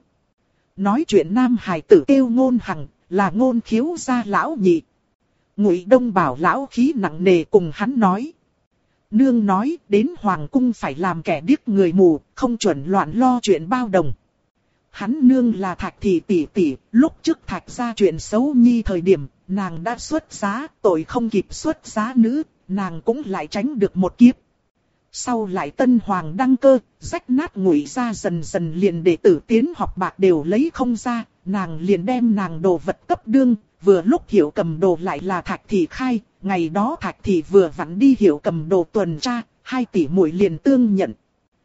Nói chuyện nam hài tử kêu Ngôn Hằng, là Ngôn Khiếu gia lão nhị. Ngụy Đông bảo lão khí nặng nề cùng hắn nói. Nương nói đến hoàng cung phải làm kẻ điếc người mù, không chuẩn loạn lo chuyện bao đồng. Hắn nương là Thạch Thị tỷ tỷ, lúc trước Thạch ra chuyện xấu nhi thời điểm, nàng đã xuất giá, tội không kịp xuất giá nữ, nàng cũng lại tránh được một kiếp. Sau lại tân hoàng đăng cơ, rách nát Ngụy ra dần dần liền đệ tử tiến học bạc đều lấy không ra, nàng liền đem nàng đồ vật cấp đương, vừa lúc Hiểu Cầm Đồ lại là Thạch Thị khai, ngày đó Thạch Thị vừa vặn đi Hiểu Cầm Đồ tuần tra, hai tỷ muội liền tương nhận.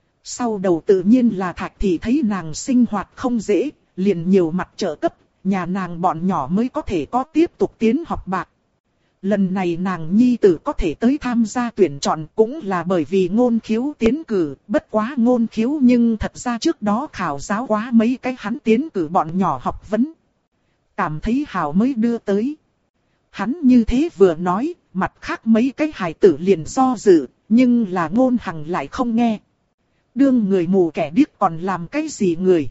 Sau đầu tự nhiên là Thạch Thị thấy nàng sinh hoạt không dễ, liền nhiều mặt trợ cấp, nhà nàng bọn nhỏ mới có thể có tiếp tục tiến học bạc. Lần này nàng nhi tử có thể tới tham gia tuyển chọn cũng là bởi vì Ngôn Khiếu tiến cử, bất quá Ngôn Khiếu nhưng thật ra trước đó khảo giáo quá mấy cái hắn tiến cử bọn nhỏ học vấn. Cảm thấy hào mới đưa tới. Hắn như thế vừa nói, mặt khác mấy cái hài tử liền do dự, nhưng là Ngôn Hằng lại không nghe. Đương người mù kẻ điếc còn làm cái gì người.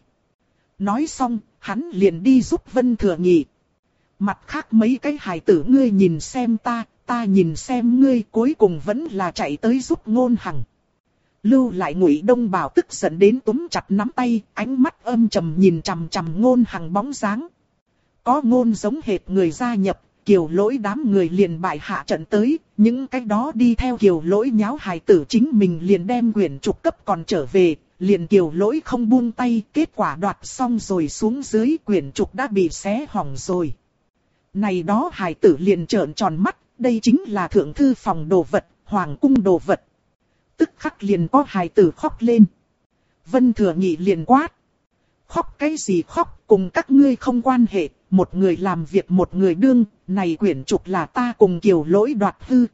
Nói xong, hắn liền đi giúp Vân Thừa Nhị. Mặt khác mấy cái hài tử ngươi nhìn xem ta nhìn xem ngươi, cuối cùng vẫn là chạy tới giúp Ngôn Hằng. Lưu lại Ngụy Đông bảo tức giận đến túm chặt nắm tay, ánh mắt âm trầm nhìn chằm chằm Ngôn Hằng bóng dáng. Có Ngôn giống hệt người gia nhập, Kiều Lỗi đám người liền bại hạ trận tới, những cái đó đi theo Kiều Lỗi nháo hài tử chính mình liền đem quyển trục cấp còn trở về, liền Kiều Lỗi không buông tay, kết quả đoạt xong rồi xuống dưới quyển trục đã bị xé hỏng rồi. Này đó hài tử liền trợn tròn mắt, đây chính là thượng thư phòng đồ vật, hoàng cung đồ vật. Tức khắc liền có hài tử khóc lên. Vân Thừa Nhị liền quát. Khóc cái gì khóc, cùng các ngươi không quan hệ, một người làm việc một người đương, này quyển trục là ta cùng Kiều Lỗi đoạt hư.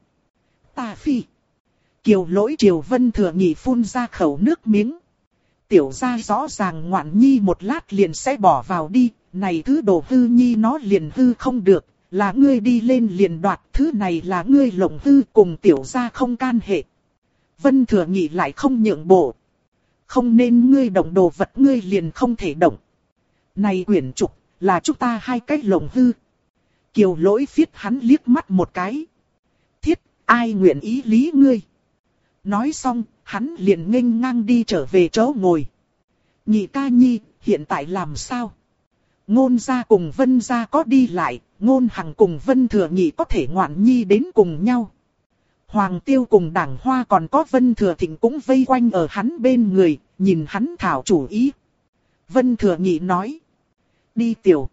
Ta phi. Kiều Lỗi Triều Vân Thừa Nhị phun ra khẩu nước miếng. Tiểu gia rõ ràng ngoạn nhi một lát liền sẽ bỏ vào đi, này thứ đồ hư nhi nó liền hư không được, là ngươi đi lên liền đoạt, thứ này là ngươi lộng hư cùng tiểu gia không can hệ. Vân Thừa Nhị lại không nhượng bộ. Không nên ngươi động đồ vật ngươi liền không thể động. Này quyển trục, là chúng ta hai cái lộng hư. Kiều Lỗi phiết hắn liếc mắt một cái. Thiết, ai nguyện ý lý ngươi. Nói xong, hắn liền nghênh ngang đi trở về chỗ ngồi. Nhị ca nhi, hiện tại làm sao? Ngôn gia cùng Vân gia có đi lại, Ngôn Hằng cùng Vân Thừa Nhị có thể ngoạn nhi đến cùng nhau. Hoàng Tiêu cùng Đảng Hoa còn có Vân Thừa Thịnh cũng vây quanh ở hắn bên người, nhìn hắn thảo chủ ý. Vân Thừa Nhị nói. Đi tiểu.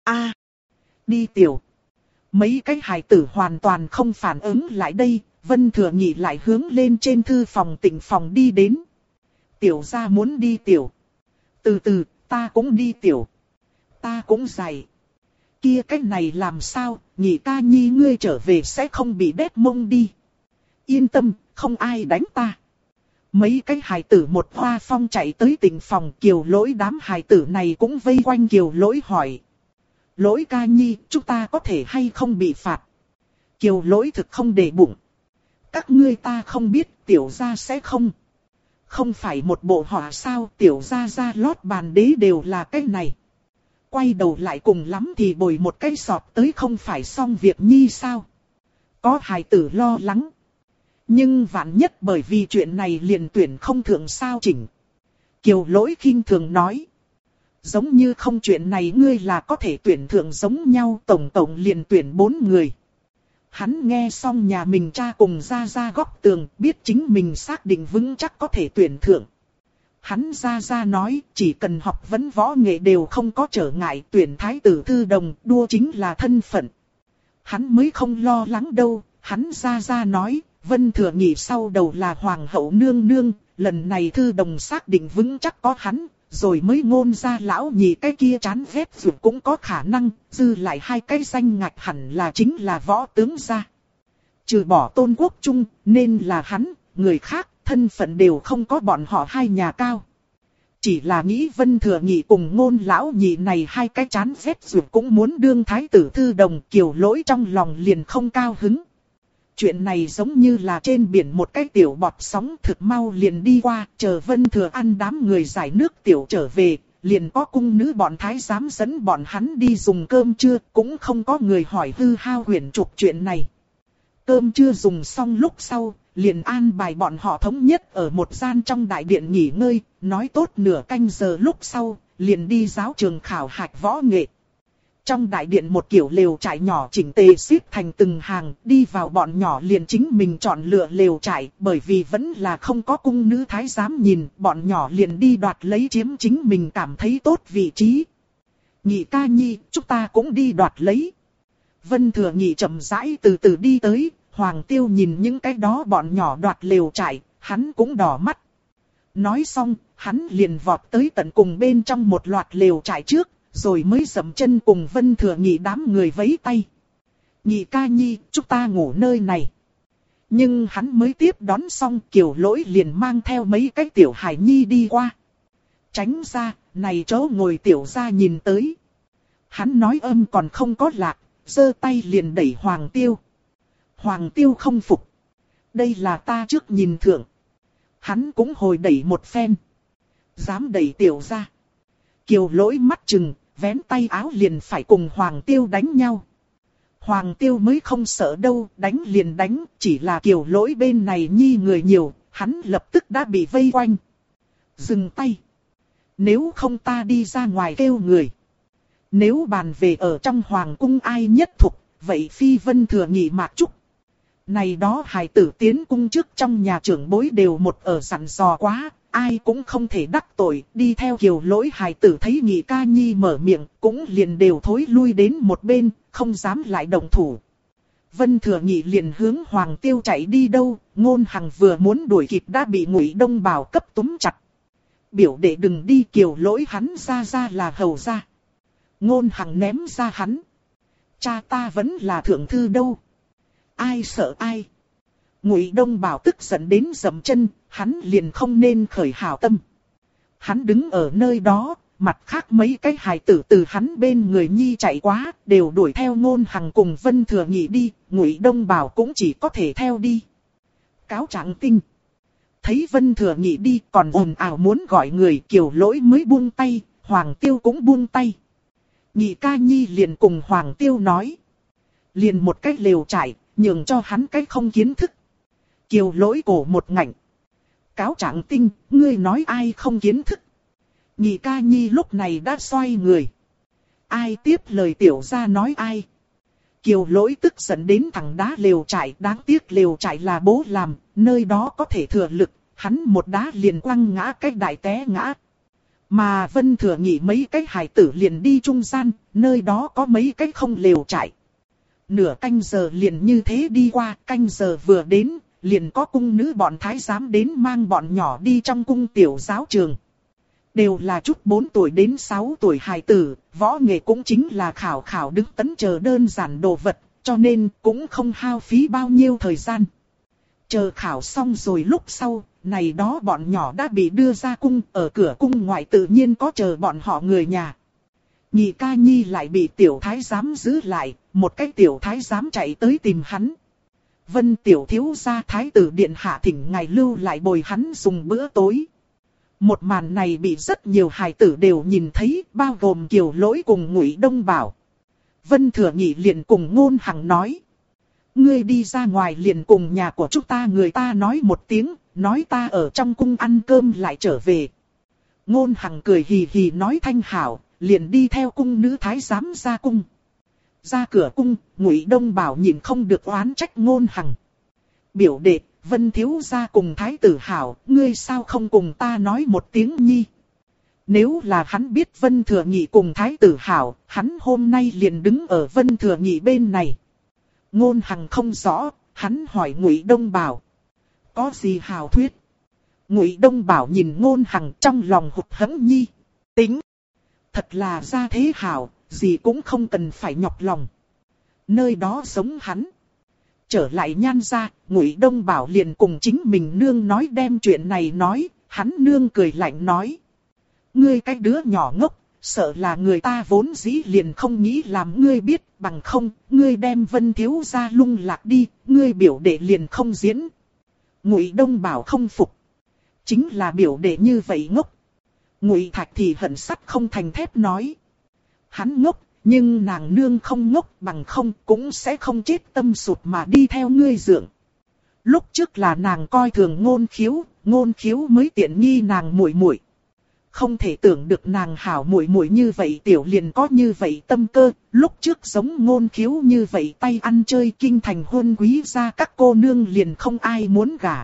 Đi tiểu. Mấy cái hài tử hoàn toàn không phản ứng lại đây, Vân Thừa Nhị lại hướng lên trên thư phòng Tịnh phòng đi đến. Tiểu gia muốn đi tiểu. Từ từ, ta cũng đi tiểu. Ta cũng dạy. Kia cách này làm sao, Nhị ca nhi ngươi trở về sẽ không bị đét mông đi. Yên tâm, không ai đánh ta. Mấy cái hài tử một hoa phong chạy tới Tịnh phòng, Kiều Lỗi đám hài tử này cũng vây quanh Kiều Lỗi hỏi. Lỗi ca nhi, chúng ta có thể hay không bị phạt? Kiều Lỗi thực không để bụng. Các ngươi ta không biết, tiểu gia sẽ không. Không phải một bộ họa sao, tiểu gia gia lót bàn đế đều là cái này. Quay đầu lại cùng lắm thì bồi một cái sọt tới không phải xong việc nhi sao. Có hài tử lo lắng. Nhưng vạn nhất bởi vì chuyện này liền tuyển không thượng sao chỉnh. Kiều Lỗi khinh thường nói. Giống như không chuyện này ngươi là có thể tuyển thượng giống nhau, tổng tổng liền tuyển 4 người. Hắn nghe xong nhà mình cha cùng ra góc tường, biết chính mình xác định vững chắc có thể tuyển thượng. Hắn ra nói, chỉ cần học vấn võ nghệ đều không có trở ngại, tuyển thái tử thư đồng, đua chính là thân phận. Hắn mới không lo lắng đâu, hắn ra nói, Vân Thừa Nhị sau đầu là hoàng hậu nương nương, lần này thư đồng xác định vững chắc có hắn, rồi mới ngôn ra lão nhị cái kia chán ghét dù cũng có khả năng, dư lại 2 cái danh ngạch hẳn là chính là võ tướng gia. Trừ bỏ Tôn Quốc Trung, nên là hắn, người khác, thân phận đều không có bọn họ 2 nhà cao. Chỉ là nghĩ Vân Thừa Nhị cùng ngôn lão nhị này 2 cái chán ghét dù cũng muốn đương thái tử thư đồng, Kiều Lỗi trong lòng liền không cao hứng. Chuyện này giống như là trên biển một cái tiểu bọt sóng thực mau liền đi qua, chờ Vân Thừa ăn đám người giải nước tiểu trở về, liền có cung nữ bọn thái giám dẫn bọn hắn đi dùng cơm trưa, cũng không có người hỏi hư hao huyền trục chuyện này. Cơm trưa dùng xong lúc sau, liền an bài bọn họ thống nhất ở một gian trong đại điện nghỉ ngơi, nói tốt nửa canh giờ lúc sau, liền đi giáo trường khảo hạch võ nghệ. Trong đại điện một kiểu lều trại nhỏ chỉnh tề xếp thành từng hàng, đi vào bọn nhỏ liền chính mình chọn lựa lều trại, bởi vì vẫn là không có cung nữ thái giám nhìn, bọn nhỏ liền đi đoạt lấy chiếm chính mình cảm thấy tốt vị trí. Nhị ca nhi, chúng ta cũng đi đoạt lấy. Vân Thừa Nhị chậm rãi từ từ đi tới, Hoàng Tiêu nhìn những cái đó bọn nhỏ đoạt lều trại, hắn cũng đỏ mắt. Nói xong, hắn liền vọt tới tận cùng bên trong một loạt lều trại trước, rồi mới dậm chân cùng Vân Thừa Nhị đám người vẫy tay. Nhị ca nhi, chúng ta ngủ nơi này. Nhưng hắn mới tiếp đón xong, Kiều Lỗi liền mang theo mấy cái tiểu hài nhi đi qua. Tránh ra, này chỗ ngồi tiểu ra nhìn tới. Hắn nói âm còn không có lạc, giơ tay liền đẩy Hoàng Tiêu. Hoàng Tiêu không phục. Đây là ta trước nhìn thượng. Hắn cũng hồi đẩy một phen. Dám đẩy tiểu ra. Kiều Lỗi mắt chừng, vén tay áo liền phải cùng Hoàng Tiêu đánh nhau. Hoàng Tiêu mới không sợ đâu, đánh liền đánh, chỉ là Kiều Lỗi bên này nhi người nhiều, hắn lập tức đã bị vây quanh. Dừng tay. Nếu không ta đi ra ngoài kêu người. Nếu bàn về ở trong Hoàng cung ai nhất thục, vậy phi Vân Thừa Nhị Mạc Trúc. Này đó hài tử tiến cung trước trong nhà trưởng bối đều một ở dặn dò quá, ai cũng không thể đắc tội, đi theo Kiều Lỗi hài tử thấy Nhị ca nhi mở miệng, cũng liền đều thối lui đến một bên, không dám lại động thủ. Vân Thừa Nhị liền hướng Hoàng Tiêu chạy đi đâu, Ngôn Hằng vừa muốn đuổi kịp đã bị Ngụy Đông Bảo cấp túm chặt. Biểu đệ đừng đi, Kiều Lỗi hắn ra là hầu ra. Ngôn Hằng ném ra hắn. Cha ta vẫn là thượng thư đâu. Ai sợ ai. Ngụy Đông Bảo tức giận đến dậm chân, hắn liền không nên khởi hảo tâm. Hắn đứng ở nơi đó, mặt khác mấy cái hài tử từ hắn bên người nhi chạy quá, đều đuổi theo Ngôn Hằng cùng Vân Thừa Nhị đi, Ngụy Đông Bảo cũng chỉ có thể theo đi. Cáo Trạng Tinh thấy Vân Thừa Nhị đi còn ồn ào muốn gọi người, Kiều Lỗi mới buông tay, Hoàng Tiêu cũng buông tay. Nhị ca nhi liền cùng Hoàng Tiêu nói. Liền một cái lều trải, nhường cho hắn cái không kiến thức. Kiều Lỗi cổ một ngạnh. Cáo Trạng Tinh, ngươi nói ai không kiến thức. Nhị ca nhi lúc này đã xoay người. Ai tiếp lời tiểu gia nói ai. Kiều Lỗi tức giận đến thằng đá lều trải, đáng tiếc lều trải là bố làm, nơi đó có thể thừa lực, hắn một đá liền quăng ngã cái đại té ngã. Mà Vân Thừa Nhị mấy cái hài tử liền đi trung gian, nơi đó có mấy cái không lều trải. Nửa canh giờ liền như thế đi qua, canh giờ vừa đến, liền có cung nữ bọn thái giám đến mang bọn nhỏ đi trong cung tiểu giáo trường. Đều là chút 4 tuổi đến 6 tuổi hài tử, võ nghệ cũng chính là khảo đứng tấn chờ đơn giản đồ vật, cho nên cũng không hao phí bao nhiêu thời gian. Chờ khảo xong rồi lúc sau, này đó bọn nhỏ đã bị đưa ra cung, ở cửa cung ngoại tự nhiên có chờ bọn họ người nhà. Nhị ca nhi lại bị tiểu thái giám giữ lại, một cái tiểu thái giám chạy tới tìm hắn. Vân tiểu thiếu gia thái tử điện hạ thỉnh ngài lưu lại bồi hắn dùng bữa tối. Một màn này bị rất nhiều hài tử đều nhìn thấy, bao gồm Kiều Lỗi cùng Ngụy Đông Bảo. Vân Thừa Nhị liền cùng Ngôn Hằng nói. Ngươi đi ra ngoài liền cùng nhà của chúng ta người ta nói một tiếng, nói ta ở trong cung ăn cơm lại trở về. Ngôn Hằng cười hì hì nói thanh hảo, liền đi theo cung nữ thái giám ra cung. Ra cửa cung, Ngụy Đông Bảo nhìn không được oán trách Ngôn Hằng. Biểu đệ, Vân thiếu gia cùng thái tử hảo, ngươi sao không cùng ta nói một tiếng nhi. Nếu là hắn biết Vân Thừa Nhị cùng thái tử hảo, hắn hôm nay liền đứng ở Vân Thừa Nhị bên này. Ngôn Hằng không rõ, hắn hỏi Ngụy Đông Bảo. Có gì hảo thuyết? Ngụy Đông Bảo nhìn Ngôn Hằng trong lòng hụt hẫng nhi. Tính. Thật là ra thế hảo, gì cũng không cần phải nhọc lòng. Nơi đó giống hắn. Trở lại Nhan gia, Ngụy Đông Bảo liền cùng chính mình nương nói đem chuyện này nói, hắn nương cười lạnh nói. Ngươi cái đứa nhỏ ngốc, sợ là người ta vốn dĩ liền không nghĩ làm ngươi biết, bằng không, ngươi đem Vân thiếu gia lung lạc đi, ngươi biểu đệ liền không diễn. Ngụy Đông Bảo không phục. Chính là biểu đệ như vậy ngốc. Ngụy Thạch thì hận sắt không thành thép nói. Hắn ngốc, nhưng nàng nương không ngốc, bằng không cũng sẽ không chết tâm sụt mà đi theo ngươi dưỡng. Lúc trước là nàng coi thường Ngôn Khiếu mới tiện nghi nàng muội muội. Không thể tưởng được nàng hảo muội muội như vậy tiểu liền có như vậy tâm cơ, lúc trước giống Ngôn Khiếu như vậy tay ăn chơi kinh thành hôn quý gia các cô nương liền không ai muốn gả.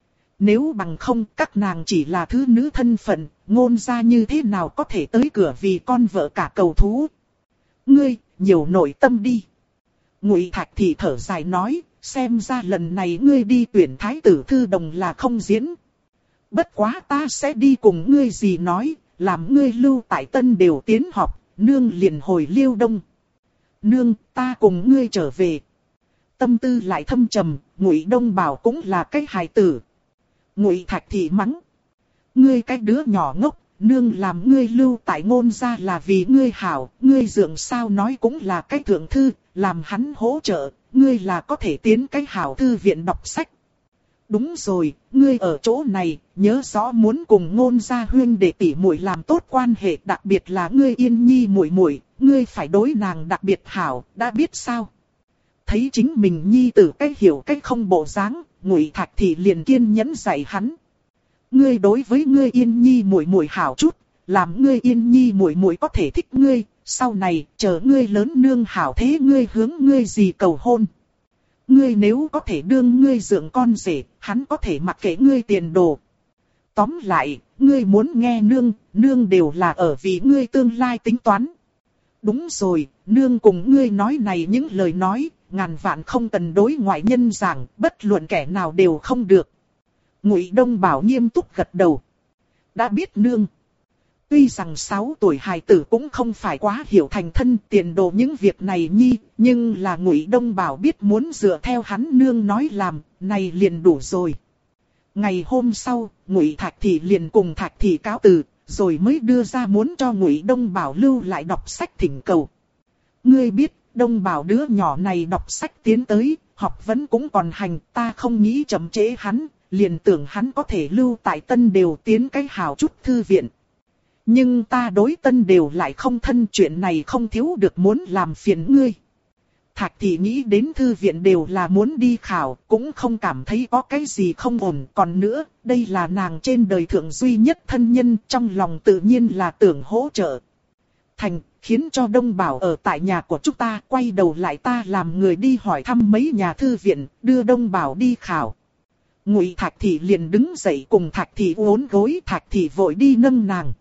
Nếu bằng không các nàng chỉ là thứ nữ thân phận, Ngôn gia như thế nào có thể tới cửa vì con vợ cả cầu thú. Ngươi, nhiều nội tâm đi. Ngụy Thạch thì thở dài nói, xem ra lần này ngươi đi tuyển thái tử thư đồng là không diễn. Bất quá ta sẽ đi cùng ngươi gì nói, làm ngươi lưu tại Tân đều tiến học, nương liền hồi Liêu Đông. Nương, ta cùng ngươi trở về. Tâm tư lại thâm trầm, Ngụy Đông Bảo cũng là cái hài tử. Ngụy Thạch thì mắng. Ngươi cái đứa nhỏ ngốc, nương làm ngươi lưu tại Ngôn gia là vì ngươi hảo, ngươi dượng sao nói cũng là cái thượng thư, làm hắn hỗ trợ, ngươi là có thể tiến cái hảo thư viện đọc sách. Đúng rồi, ngươi ở chỗ này, nhớ rõ muốn cùng Ngôn gia huynh đệ tỷ muội làm tốt quan hệ, đặc biệt là ngươi Yên Nhi muội muội, ngươi phải đối nàng đặc biệt hảo, đã biết sao? Thấy chính mình nhi tử cách hiểu cách không bộ dáng, Ngụy Thạch thì liền kiên nhẫn dạy hắn. Ngươi đối với ngươi Yên Nhi muội muội hảo chút, làm ngươi Yên Nhi muội muội có thể thích ngươi, sau này chờ ngươi lớn nương hảo thế ngươi hướng ngươi gì cầu hôn. Ngươi nếu có thể đương ngươi dưỡng con rể, hắn có thể mặc kệ ngươi tiền đồ. Tóm lại, ngươi muốn nghe nương đều là ở vì ngươi tương lai tính toán. Đúng rồi, nương cùng ngươi nói này những lời nói, ngàn vạn không cần đối ngoại nhân giảng, bất luận kẻ nào đều không được. Ngụy Đông Bảo nghiêm túc gật đầu. Đã biết nương. Tuy rằng 6 tuổi hài tử cũng không phải quá hiểu thành thân tiền đồ những việc này nhi, nhưng là Ngụy Đông Bảo biết muốn dựa theo hắn nương nói làm, này liền đủ rồi. Ngày hôm sau, Ngụy Thạch Thị liền cùng Thạch Thị cáo từ, rồi mới đưa ra muốn cho Ngụy Đông Bảo lưu lại đọc sách thỉnh cầu. Ngươi biết, Đông Bảo đứa nhỏ này đọc sách tiến tới, học vấn cũng còn hành, ta không nghĩ chậm trễ hắn, liền tưởng hắn có thể lưu tại Tân đều tiến cái hào chút thư viện. Nhưng ta đối Tân đều lại không thân, chuyện này không thiếu được muốn làm phiền ngươi. Thạch Thị nghĩ đến thư viện đều là muốn đi khảo, cũng không cảm thấy có cái gì không ổn. Còn nữa, đây là nàng trên đời thượng duy nhất thân nhân, trong lòng tự nhiên là tưởng hỗ trợ. Thành, khiến cho Đông Bảo ở tại nhà của chúng ta, quay đầu lại ta làm người đi hỏi thăm mấy nhà thư viện, đưa Đông Bảo đi khảo. Ngụy Thạch Thị liền đứng dậy cùng Thạch Thị uốn gối, Thạch Thị vội đi nâng nàng.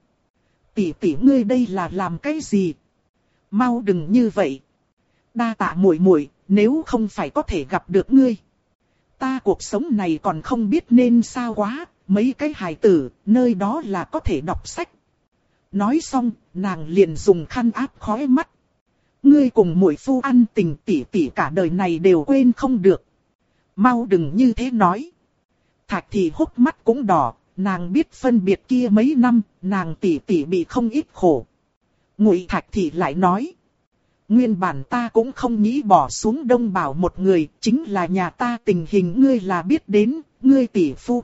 Tỷ tỷ ngươi đây là làm cái gì? Mau đừng như vậy. Đa tạ muội muội, nếu không phải có thể gặp được ngươi, ta cuộc sống này còn không biết nên sao quá, mấy cái hài tử, nơi đó là có thể đọc sách. Nói xong, nàng liền dùng khăn áp khóe mắt. Ngươi cùng muội phu ăn tình tỷ tỷ cả đời này đều quên không được. Mau đừng như thế nói. Thạch Thị hốc mắt cũng đỏ, nàng biết phân biệt kia mấy năm, nàng tỷ tỷ bị không ít khổ. Ngụy Thạch Thị lại nói. Nguyên bản ta cũng không nghĩ bỏ xuống Đông Bảo một người, chính là nhà ta tình hình ngươi là biết đến, ngươi tỷ phu.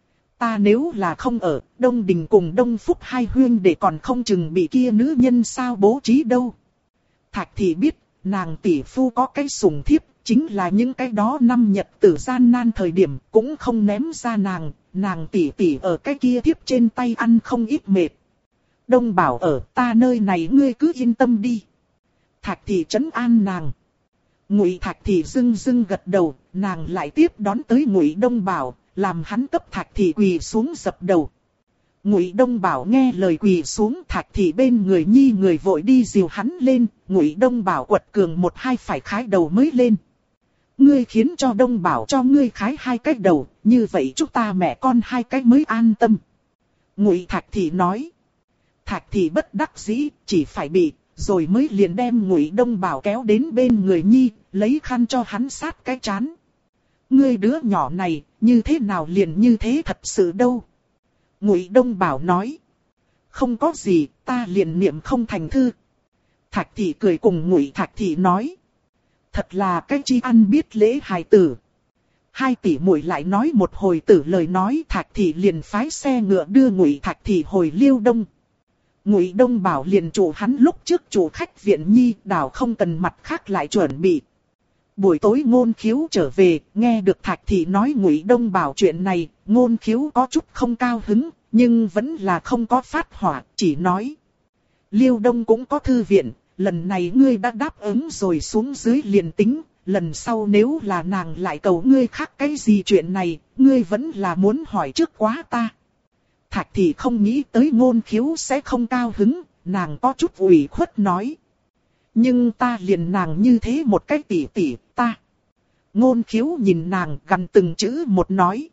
Ta nếu là không ở, Đông Đình cùng Đông Phúc hai huyên để còn không chừng bị kia nữ nhân sao bố trí đâu. Thạch Thị biết, nàng tỷ phu có cái sủng thiếp, chính là những cái đó năm nhật tử gian nan thời điểm cũng không ném ra nàng tỷ tỷ ở cái kia thiếp trên tay ăn không ít mệt. Đông Bảo ở ta nơi này ngươi cứ yên tâm đi. Thạch Thị trấn an nàng. Ngụy Thạch Thị dưng dưng gật đầu, nàng lại tiếp đón tới Ngụy Đông Bảo, làm hắn cấp Thạch Thị quỳ xuống dập đầu. Ngụy Đông Bảo nghe lời quỳ xuống, Thạch Thị bên người nhi người vội đi dìu hắn lên, Ngụy Đông Bảo quật cường một hai phải khái đầu mới lên. Ngươi khiến cho Đông Bảo cho ngươi khái hai cái đầu, như vậy chúng ta mẹ con hai cái mới an tâm. Ngụy Thạch Thị nói. Thạch Thị bất đắc dĩ, chỉ phải bị, rồi mới liền đem Ngụy Đông Bảo kéo đến bên người nhi, lấy khăn cho hắn sát cái trán. Ngươi đứa nhỏ này, như thế nào liền như thế thật sự đâu. Ngụy Đông Bảo nói. Không có gì, ta liền niệm không thành thư. Thạch Thị cười cùng Ngụy Thạch Thị nói. Thật là cái chi ăn biết lễ hài tử. Hai tỷ muội lại nói một hồi tử lời nói, Thạch Thị liền phái xe ngựa đưa Ngụy Thạch Thị hồi Liêu Đông. Ngụy Đông Bảo liền chủ hắn lúc trước chủ khách viện nhi, đảo không cần mặt khác lại chuẩn bị. Buổi tối Ngôn Khiếu trở về, nghe được Thạch Thị nói Ngụy Đông Bảo chuyện này, Ngôn Khiếu có chút không cao hứng, nhưng vẫn là không có phát hỏa, chỉ nói. Liêu Đông cũng có thư viện, lần này ngươi đã đáp ứng rồi xuống dưới liền tính, lần sau nếu là nàng lại cầu ngươi khác cái gì chuyện này, ngươi vẫn là muốn hỏi trước quá ta. Thạch Thị không nghĩ tới Ngôn Khiếu sẽ không cao hứng, nàng có chút ủy khuất nói. Nhưng ta liền nàng như thế một cái tỷ tỷ, ta. Ngôn Khiếu nhìn nàng gằn từng chữ một nói.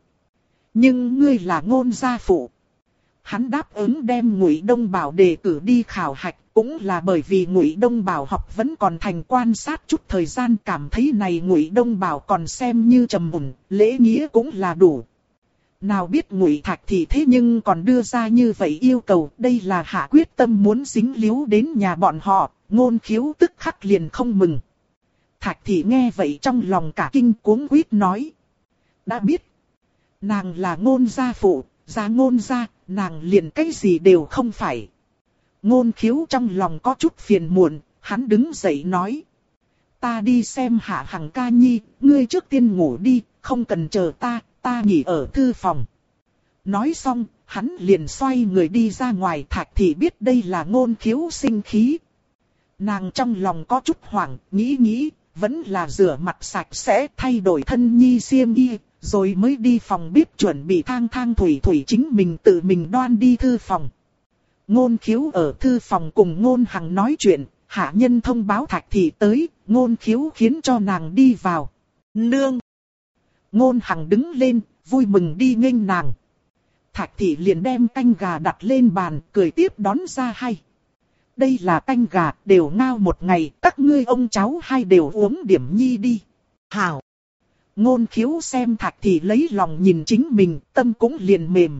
Nhưng ngươi là Ngôn gia phụ. Hắn đáp ứng đem Ngụy Đông Bảo đề cử đi khảo hạch, cũng là bởi vì Ngụy Đông Bảo học vẫn còn thành quan sát chút thời gian, cảm thấy này Ngụy Đông Bảo còn xem như trầm ổn, lễ nghĩa cũng là đủ. Nào biết Ngụy Thạch Thị thế nhưng còn đưa ra như vậy yêu cầu, đây là hạ quyết tâm muốn dính líu đến nhà bọn họ, Ngôn Khiếu tức khắc liền không mừng. Thạch Thị nghe vậy trong lòng cả kinh cuống quýt nói. Đã biết, nàng là Ngôn gia phụ, gia Ngôn gia, nàng liền cái gì đều không phải. Ngôn Khiếu trong lòng có chút phiền muộn, hắn đứng dậy nói. Ta đi xem Hạ Hằng ca nhi, ngươi trước tiên ngủ đi, không cần chờ ta nghỉ ở thư phòng. Nói xong, hắn liền xoay người đi ra ngoài. Thạch Thị biết đây là Ngôn Khiếu sinh khí. Nàng trong lòng có chút hoảng, nghĩ, vẫn là rửa mặt sạch sẽ, thay đổi thân nhi xiêm y, rồi mới đi phòng bếp chuẩn bị thang thủy chính mình tự mình đoan đi thư phòng. Ngôn Khiếu ở thư phòng cùng Ngôn Hằng nói chuyện, hạ nhân thông báo Thạch Thị tới, Ngôn Khiếu khiến cho nàng đi vào. Nương! Ngôn Hằng đứng lên, vui mừng đi nghênh nàng. Thạch Thị liền đem canh gà đặt lên bàn, cười tiếp đón ra hay. Đây là canh gà, đều ngao một ngày, các ngươi ông cháu hai đều uống điểm nhi đi. Hảo! Ngôn Khiếu xem Thạch Thị lấy lòng nhìn chính mình, tâm cũng liền mềm.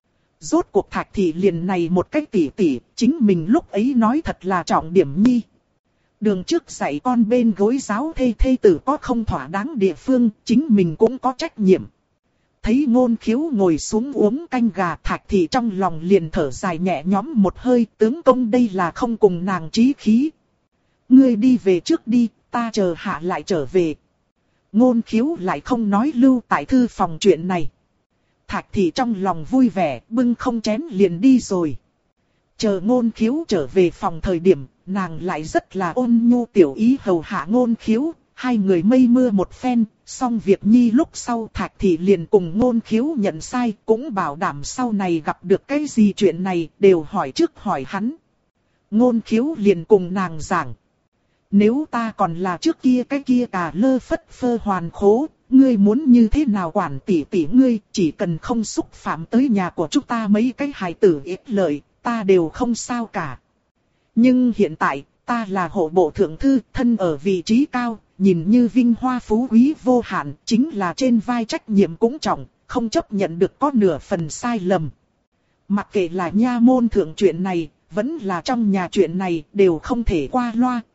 Rốt cuộc Thạch Thị liền này một cách tỉ, chính mình lúc ấy nói thật là trọng điểm nhi. Đường trước dạy con bên gối giáo thê tử có không thỏa đáng địa phương, chính mình cũng có trách nhiệm. Thấy Ngôn Khiếu ngồi xuống uống canh gà, Thạch Thị trong lòng liền thở dài nhẹ nhõm một hơi, tướng công đây là không cùng nàng chí khí. Ngươi đi về trước đi, ta chờ hạ lại trở về. Ngôn Khiếu lại không nói lưu tại thư phòng chuyện này. Thạch Thị trong lòng vui vẻ, bưng không chén liền đi rồi. Chờ Ngôn Khiếu trở về phòng thời điểm, nàng lại rất là ôn nhu tiểu ý hầu hạ Ngôn Khiếu. Hai người mây mưa một phen, xong việc nhi lúc sau Thạch Thị liền cùng Ngôn Khiếu nhận sai, cũng bảo đảm sau này gặp được cái gì chuyện này đều hỏi trước hỏi hắn. Ngôn Khiếu liền cùng nàng giảng. Nếu ta còn là trước kia cái kia cả lơ phất phơ hoàn khố, ngươi muốn như thế nào quản tỷ ngươi, chỉ cần không xúc phạm tới nhà của chúng ta mấy cái hài tử ít lợi, ta đều không sao cả. Nhưng hiện tại, ta là hộ bộ thượng thư, thân ở vị trí cao, nhìn như vinh hoa phú quý vô hạn, chính là trên vai trách nhiệm cũng trọng, không chấp nhận được có nửa phần sai lầm. Mặc kệ là nha môn thượng chuyện này, vẫn là trong nhà chuyện này, đều không thể qua loa,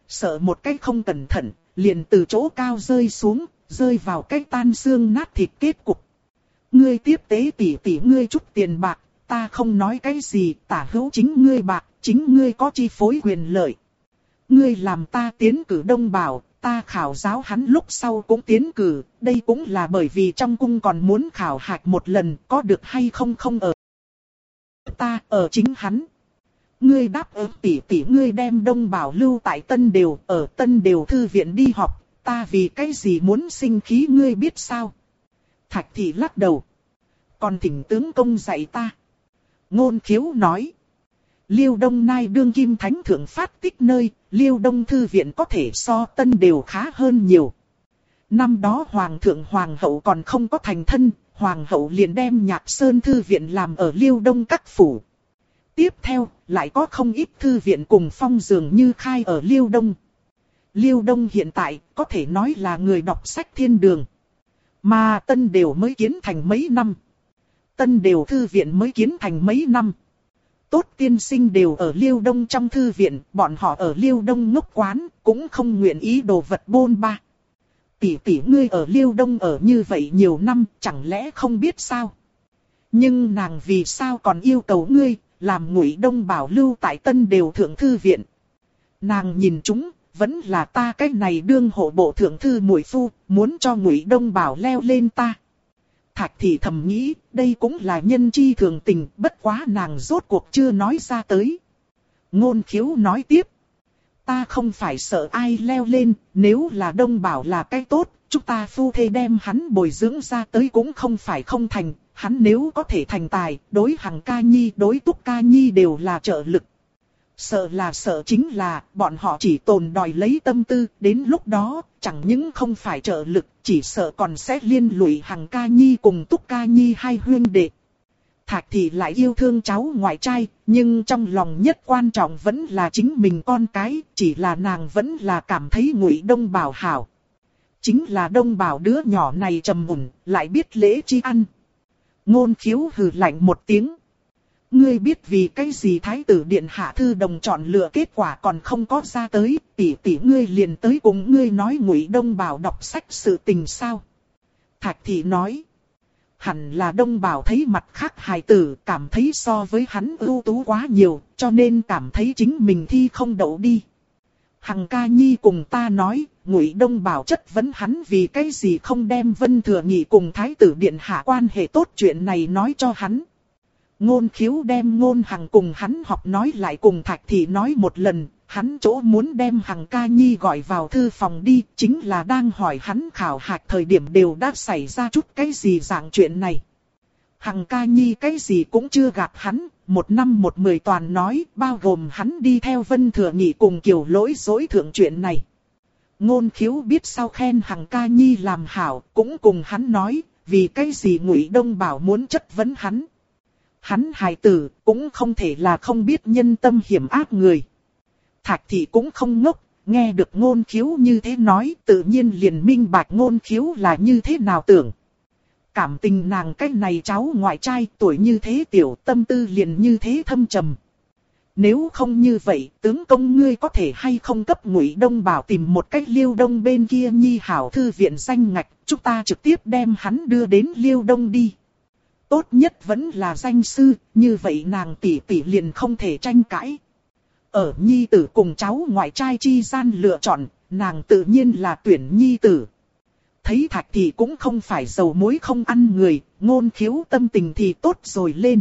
sợ một cái không cẩn thận, liền từ chỗ cao rơi xuống, rơi vào cái tan xương nát thịt kết cục. Ngươi tiếp tế tỷ ngươi chút tiền bạc, ta không nói cái gì, tả hữu chính ngươi bạc, chính ngươi có chi phối quyền lợi. Ngươi làm ta tiến cử Đông Bảo, ta khảo giáo hắn lúc sau cũng tiến cử, đây cũng là bởi vì trong cung còn muốn khảo hạch một lần, có được hay không không ở. Ta ở chính hắn. Ngươi đáp ứng tỷ ngươi đem Đông Bảo lưu tại Tân Đều, ở Tân Đều thư viện đi học, ta vì cái gì muốn sinh khí ngươi biết sao? Thạch Thị lắc đầu. Còn thỉnh tướng công dạy ta. Ngôn Khiếu nói. Liêu Đông Nai đương kim thánh thượng phát tích nơi, Liêu Đông thư viện có thể so Tân Đều khá hơn nhiều. Năm đó Hoàng thượng Hoàng hậu còn không có thành thân, Hoàng hậu liền đem Nhạc Sơn thư viện làm ở Liêu Đông các phủ. Tiếp theo, lại có không ít thư viện cùng phong dường như khai ở Liêu Đông. Liêu Đông hiện tại có thể nói là người đọc sách thiên đường. Mà Tân Đều mới kiến thành mấy năm. Tân Đều thư viện mới kiến thành mấy năm. Tốt tiên sinh đều ở Liêu Đông trong thư viện, bọn họ ở Liêu Đông ngốc quán, cũng không nguyện ý đồ vật bôn ba. Tỷ ngươi ở Liêu Đông ở như vậy nhiều năm, chẳng lẽ không biết sao? Nhưng nàng vì sao còn yêu cầu ngươi, làm Ngụy Đông Bảo lưu tại Tân Đều thượng thư viện? Nàng nhìn chúng, vẫn là ta cái này đương hộ bộ thượng thư muội phu, muốn cho Ngụy Đông Bảo leo lên ta. Thạch Thị thầm nghĩ, đây cũng là nhân chi thường tình, bất quá nàng rốt cuộc chưa nói ra tới. Ngôn Khiếu nói tiếp. Ta không phải sợ ai leo lên, nếu là Đông Bảo là cái tốt, chúng ta phu thê đem hắn bồi dưỡng ra tới cũng không phải không thành. Hắn nếu có thể thành tài, đối Hằng Ca Nhi, đối Túc Ca Nhi đều là trợ lực. Sợ chính là, bọn họ chỉ tồn đòi lấy tâm tư, đến lúc đó, chẳng những không phải trợ lực, chỉ sợ còn sẽ liên lụy Hằng Ca Nhi cùng Túc Ca Nhi hai huynh đệ. Thạch Thị lại yêu thương cháu ngoại trai, nhưng trong lòng nhất quan trọng vẫn là chính mình con cái, chỉ là nàng vẫn là cảm thấy Ngụy Đông Bảo hảo. Chính là Đông Bảo đứa nhỏ này trầm mùn, lại biết lễ tri ăn. Ngôn Khiếu hừ lạnh một tiếng. Ngươi biết vì cái gì Thái tử Điện Hạ thư đồng chọn lựa kết quả còn không có ra tới, tỷ ngươi liền tới cùng ngươi nói Ngụy Đông Bảo đọc sách sự tình sao? Thạch Thị nói. Hẳn là Đông Bảo thấy mặt khác hài tử, cảm thấy so với hắn ưu tú quá nhiều, cho nên cảm thấy chính mình thi không đậu đi. Hằng Ca Nhi cùng ta nói, Ngụy Đông Bảo chất vấn hắn vì cái gì không đem Vân Thừa Nghị cùng Thái tử Điện Hạ quan hệ tốt chuyện này nói cho hắn. Ngôn Khiếu đem Ngôn Hằng cùng hắn học nói lại cùng Thạch Thị nói một lần, hắn chỗ muốn đem Hằng Ca Nhi gọi vào thư phòng đi, chính là đang hỏi hắn khảo hạch thời điểm đều đã xảy ra chút cái gì dạng chuyện này. Hằng Ca Nhi cái gì cũng chưa gạt hắn, 1 năm 1 10 toàn nói, bao gồm hắn đi theo Vân Thừa Nghị cùng Kiều Lỗi dối thượng chuyện này. Ngôn Khiếu biết sau khen Hằng Ca Nhi làm hảo, cũng cùng hắn nói, vì cái gì Ngụy Đông Bảo muốn chất vấn hắn. Hắn hài tử cũng không thể là không biết nhân tâm hiểm ác người. Thạch Thị cũng không ngốc, nghe được Ngôn Khiếu như thế nói, tự nhiên liền minh bạch Ngôn Khiếu là như thế nào tưởng. Cảm tình nàng cái này cháu ngoại trai tuổi như thế tiểu, tâm tư liền như thế thâm trầm. Nếu không như vậy, tướng công ngươi có thể hay không cấp Ngụy Đông Bảo tìm một cách Liêu Đông bên kia nhi hảo thư viện danh ngạch, chúng ta trực tiếp đem hắn đưa đến Liêu Đông đi. Tốt nhất vẫn là danh sư, như vậy nàng tỷ liền không thể tranh cãi. Ở nhi tử cùng cháu ngoại trai chi gian lựa chọn, nàng tự nhiên là tuyển nhi tử. Thấy Thạch Thị cũng không phải dầu muối không ăn người, Ngôn Khiếu tâm tình thì tốt rồi lên.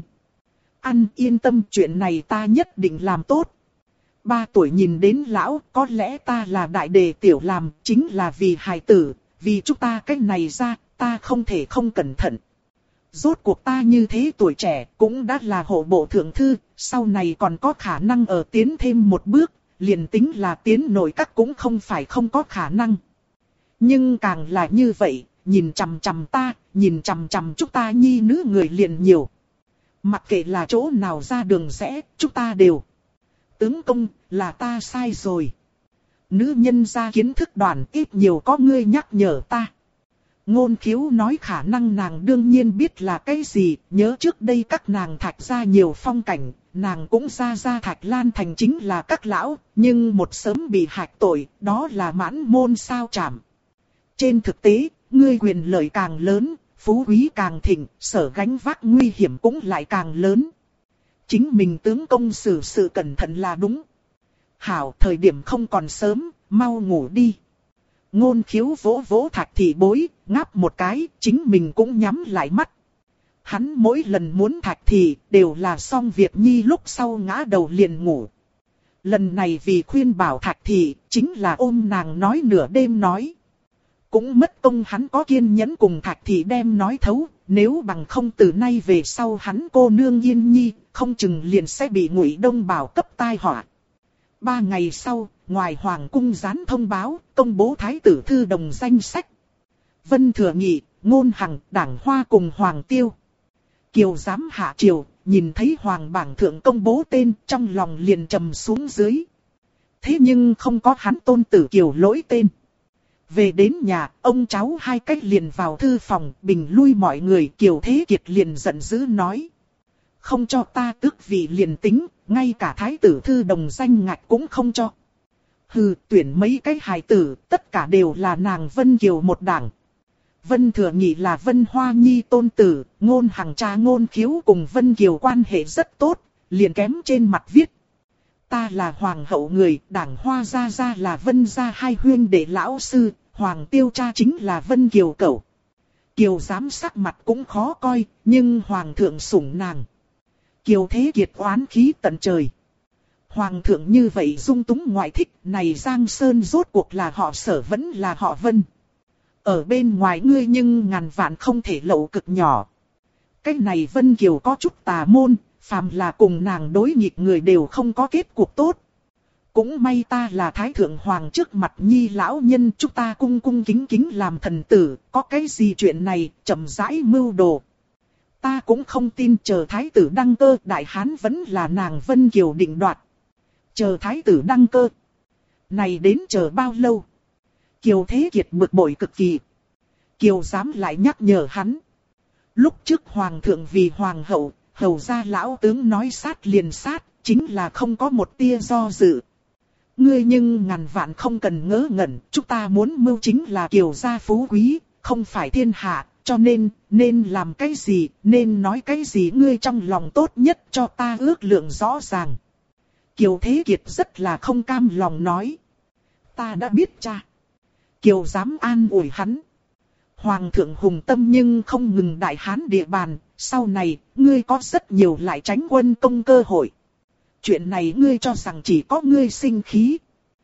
Ăn yên tâm, chuyện này ta nhất định làm tốt. 3 tuổi nhìn đến lão, có lẽ ta là đại đề tiểu làm, chính là vì hài tử, vì chúng ta cái này ra, ta không thể không cẩn thận. Rốt cuộc ta như thế tuổi trẻ, cũng đã là hộ bộ thượng thư, sau này còn có khả năng ở tiến thêm một bước, liền tính là tiến nội các cũng không phải không có khả năng. Nhưng càng là như vậy, nhìn chằm chằm ta, nhìn chằm chằm chúng ta nhi nữ người liền nhiều. Mặc kệ là chỗ nào ra đường rẽ, chúng ta đều. Tướng công, là ta sai rồi. Nữ nhân gia kiến thức đoàn ít nhiều có ngươi nhắc nhở ta. Ngôn Khiếu nói khả năng nàng đương nhiên biết là cái gì, nhớ trước đây các nàng Thạch gia nhiều phong cảnh, nàng cũng ra Thạch Lan Thành chính là các lão, nhưng một sớm bị hạch tội, đó là mãn môn sao chảm. Trên thực tế, ngươi quyền lợi càng lớn, phú quý càng thịnh, sở gánh vác nguy hiểm cũng lại càng lớn. Chính mình tướng công xử sự cẩn thận là đúng. Hảo, thời điểm không còn sớm, mau ngủ đi. Ngôn Khiếu vỗ vỗ Thạch Thị Bối, ngáp một cái, chính mình cũng nhắm lại mắt. Hắn mỗi lần muốn Thạch Thị, đều là xong việc nhi lúc sau ngã đầu liền ngủ. Lần này vì khuyên bảo Thạch Thị, chính là ôm nàng nói nửa đêm nói. Cũng mất công hắn có kiên nhẫn cùng Thạch Thị đem nói thấu, nếu bằng không từ nay về sau hắn cô nương Yên Nhi, không chừng liền sẽ bị Ngụy Đông Bảo cấp tai họa. 3 ngày sau, ngoài hoàng cung gián thông báo, công bố thái tử thư đồng danh sách. Vân Thừa Nghị, Ngôn Hằng, Đảng Hoa cùng Hoàng Tiêu. Kiều giám hạ triều, nhìn thấy hoàng bảng thượng công bố tên, trong lòng liền trầm xuống dưới. Thế nhưng không có hắn tôn tử Kiều Lỗi tên. Về đến nhà, ông cháu hai cách liền vào thư phòng, bình lui mọi người. Kiều Thế Kiệt liền giận dữ nói. Không cho ta tước vị liền tính, ngay cả thái tử thư đồng danh ngạch cũng không cho. Hừ, tuyển mấy cái hài tử, tất cả đều là nàng Vân Kiều một đảng. Vân Thừa Nghị là Vân Hoa Nhi tôn tử, Ngôn Hằng cha Ngôn Khiếu cùng Vân Kiều quan hệ rất tốt, liền kém trên mặt viết. Ta là hoàng hậu người, đảng Hoa gia gia là Vân gia hai huyên đệ lão sư, Hoàng Tiêu cha chính là Vân Kiều cậu. Kiều giám sắc mặt cũng khó coi, nhưng hoàng thượng sủng nàng. Kiều Thế Kiệt oán khí tận trời. Hoàng thượng như vậy dung túng ngoại thích, này Giang Sơn rốt cuộc là họ Sở vẫn là họ Vân. Ở bên ngoài ngươi nhưng ngàn vạn không thể lậu cực nhỏ. Cái này Vân Kiều có chút tà môn, phàm là cùng nàng đối nghịch người đều không có kết cục tốt. Cũng may ta là Thái Thượng Hoàng trước mặt Nhi lão nhân, chúng ta cung cung kính kính làm thần tử, có cái gì chuyện này, chậm rãi mưu đồ. Ta cũng không tin chờ Thái tử đăng cơ, Đại Hán vẫn là nàng Vân Kiều định đoạt. Chờ Thái tử đăng cơ. Này đến chờ bao lâu? Kiều Thế Kiệt bực bội cực kỳ. Kiều dám lại nhắc nhở hắn. Lúc trước Hoàng thượng vì Hoàng hậu, hầu ra lão tướng nói sát liền sát, chính là không có một tia do dự. Ngươi nhưng ngàn vạn không cần ngớ ngẩn, chúng ta muốn mưu chính là Kiều gia phú quý, không phải thiên hạ, cho nên làm cái gì, nên nói cái gì ngươi trong lòng tốt nhất cho ta ước lượng rõ ràng. Kiều Thế Kiệt rất là không cam lòng nói. Ta đã biết cha. Kiều dám an ủi hắn. Hoàng thượng hùng tâm nhưng không ngừng Đại Hán địa bàn, sau này ngươi có rất nhiều lại tránh quân công cơ hội. Chuyện này ngươi cho rằng chỉ có ngươi sinh khí.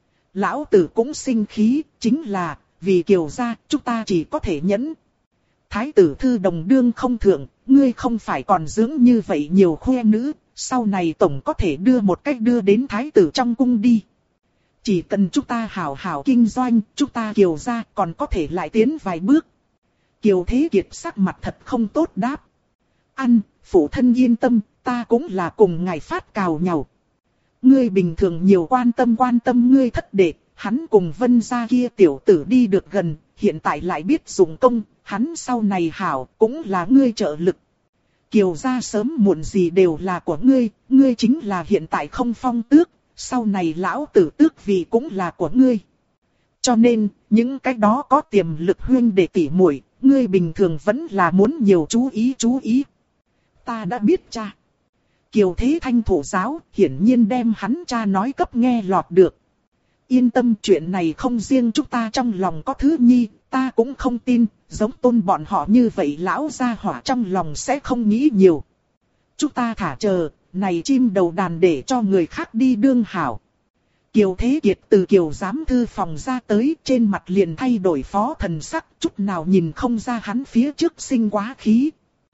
Lão tử cũng sinh khí, chính là vì Kiều gia chúng ta chỉ có thể nhẫn. Thái tử thư đồng đương không thượng, ngươi không phải còn dưỡng như vậy nhiều khoe nữ, sau này tổng có thể đưa một cách đưa đến thái tử trong cung đi. Chỉ cần chúng ta hảo hảo kinh doanh, chúng ta Kiều gia còn có thể lại tiến vài bước. Kiều Thế Kiệt sắc mặt thật không tốt đáp. Ăn, phụ thân yên tâm, ta cũng là cùng ngài phát cào nhau. Ngươi bình thường nhiều quan tâm ngươi thất đệ, hắn cùng Vân gia kia tiểu tử đi được gần, hiện tại lại biết dùng công, hắn sau này hảo cũng là ngươi trợ lực. Kiều gia sớm muộn gì đều là của ngươi, ngươi chính là hiện tại không phong tước, sau này lão tử tước vị cũng là của ngươi. Cho nên, những cái đó có tiềm lực huyên đệ tỷ muội, ngươi bình thường vẫn là muốn nhiều chú ý. Ta đã biết cha. Kiều Thế Thanh thủ giáo, hiển nhiên đem hắn cha nói cấp nghe lọt được. Yên tâm, chuyện này không riêng chúng ta trong lòng có thứ nhi, ta cũng không tin, giống tôn bọn họ như vậy lão gia hỏa trong lòng sẽ không nghĩ nhiều. Chúng ta thả chờ, này chim đầu đàn để cho người khác đi đương hảo. Kiều Thế Kiệt từ Kiều giám thư phòng ra tới, trên mặt liền thay đổi phó thần sắc, chút nào nhìn không ra hắn phía trước sinh quá khí.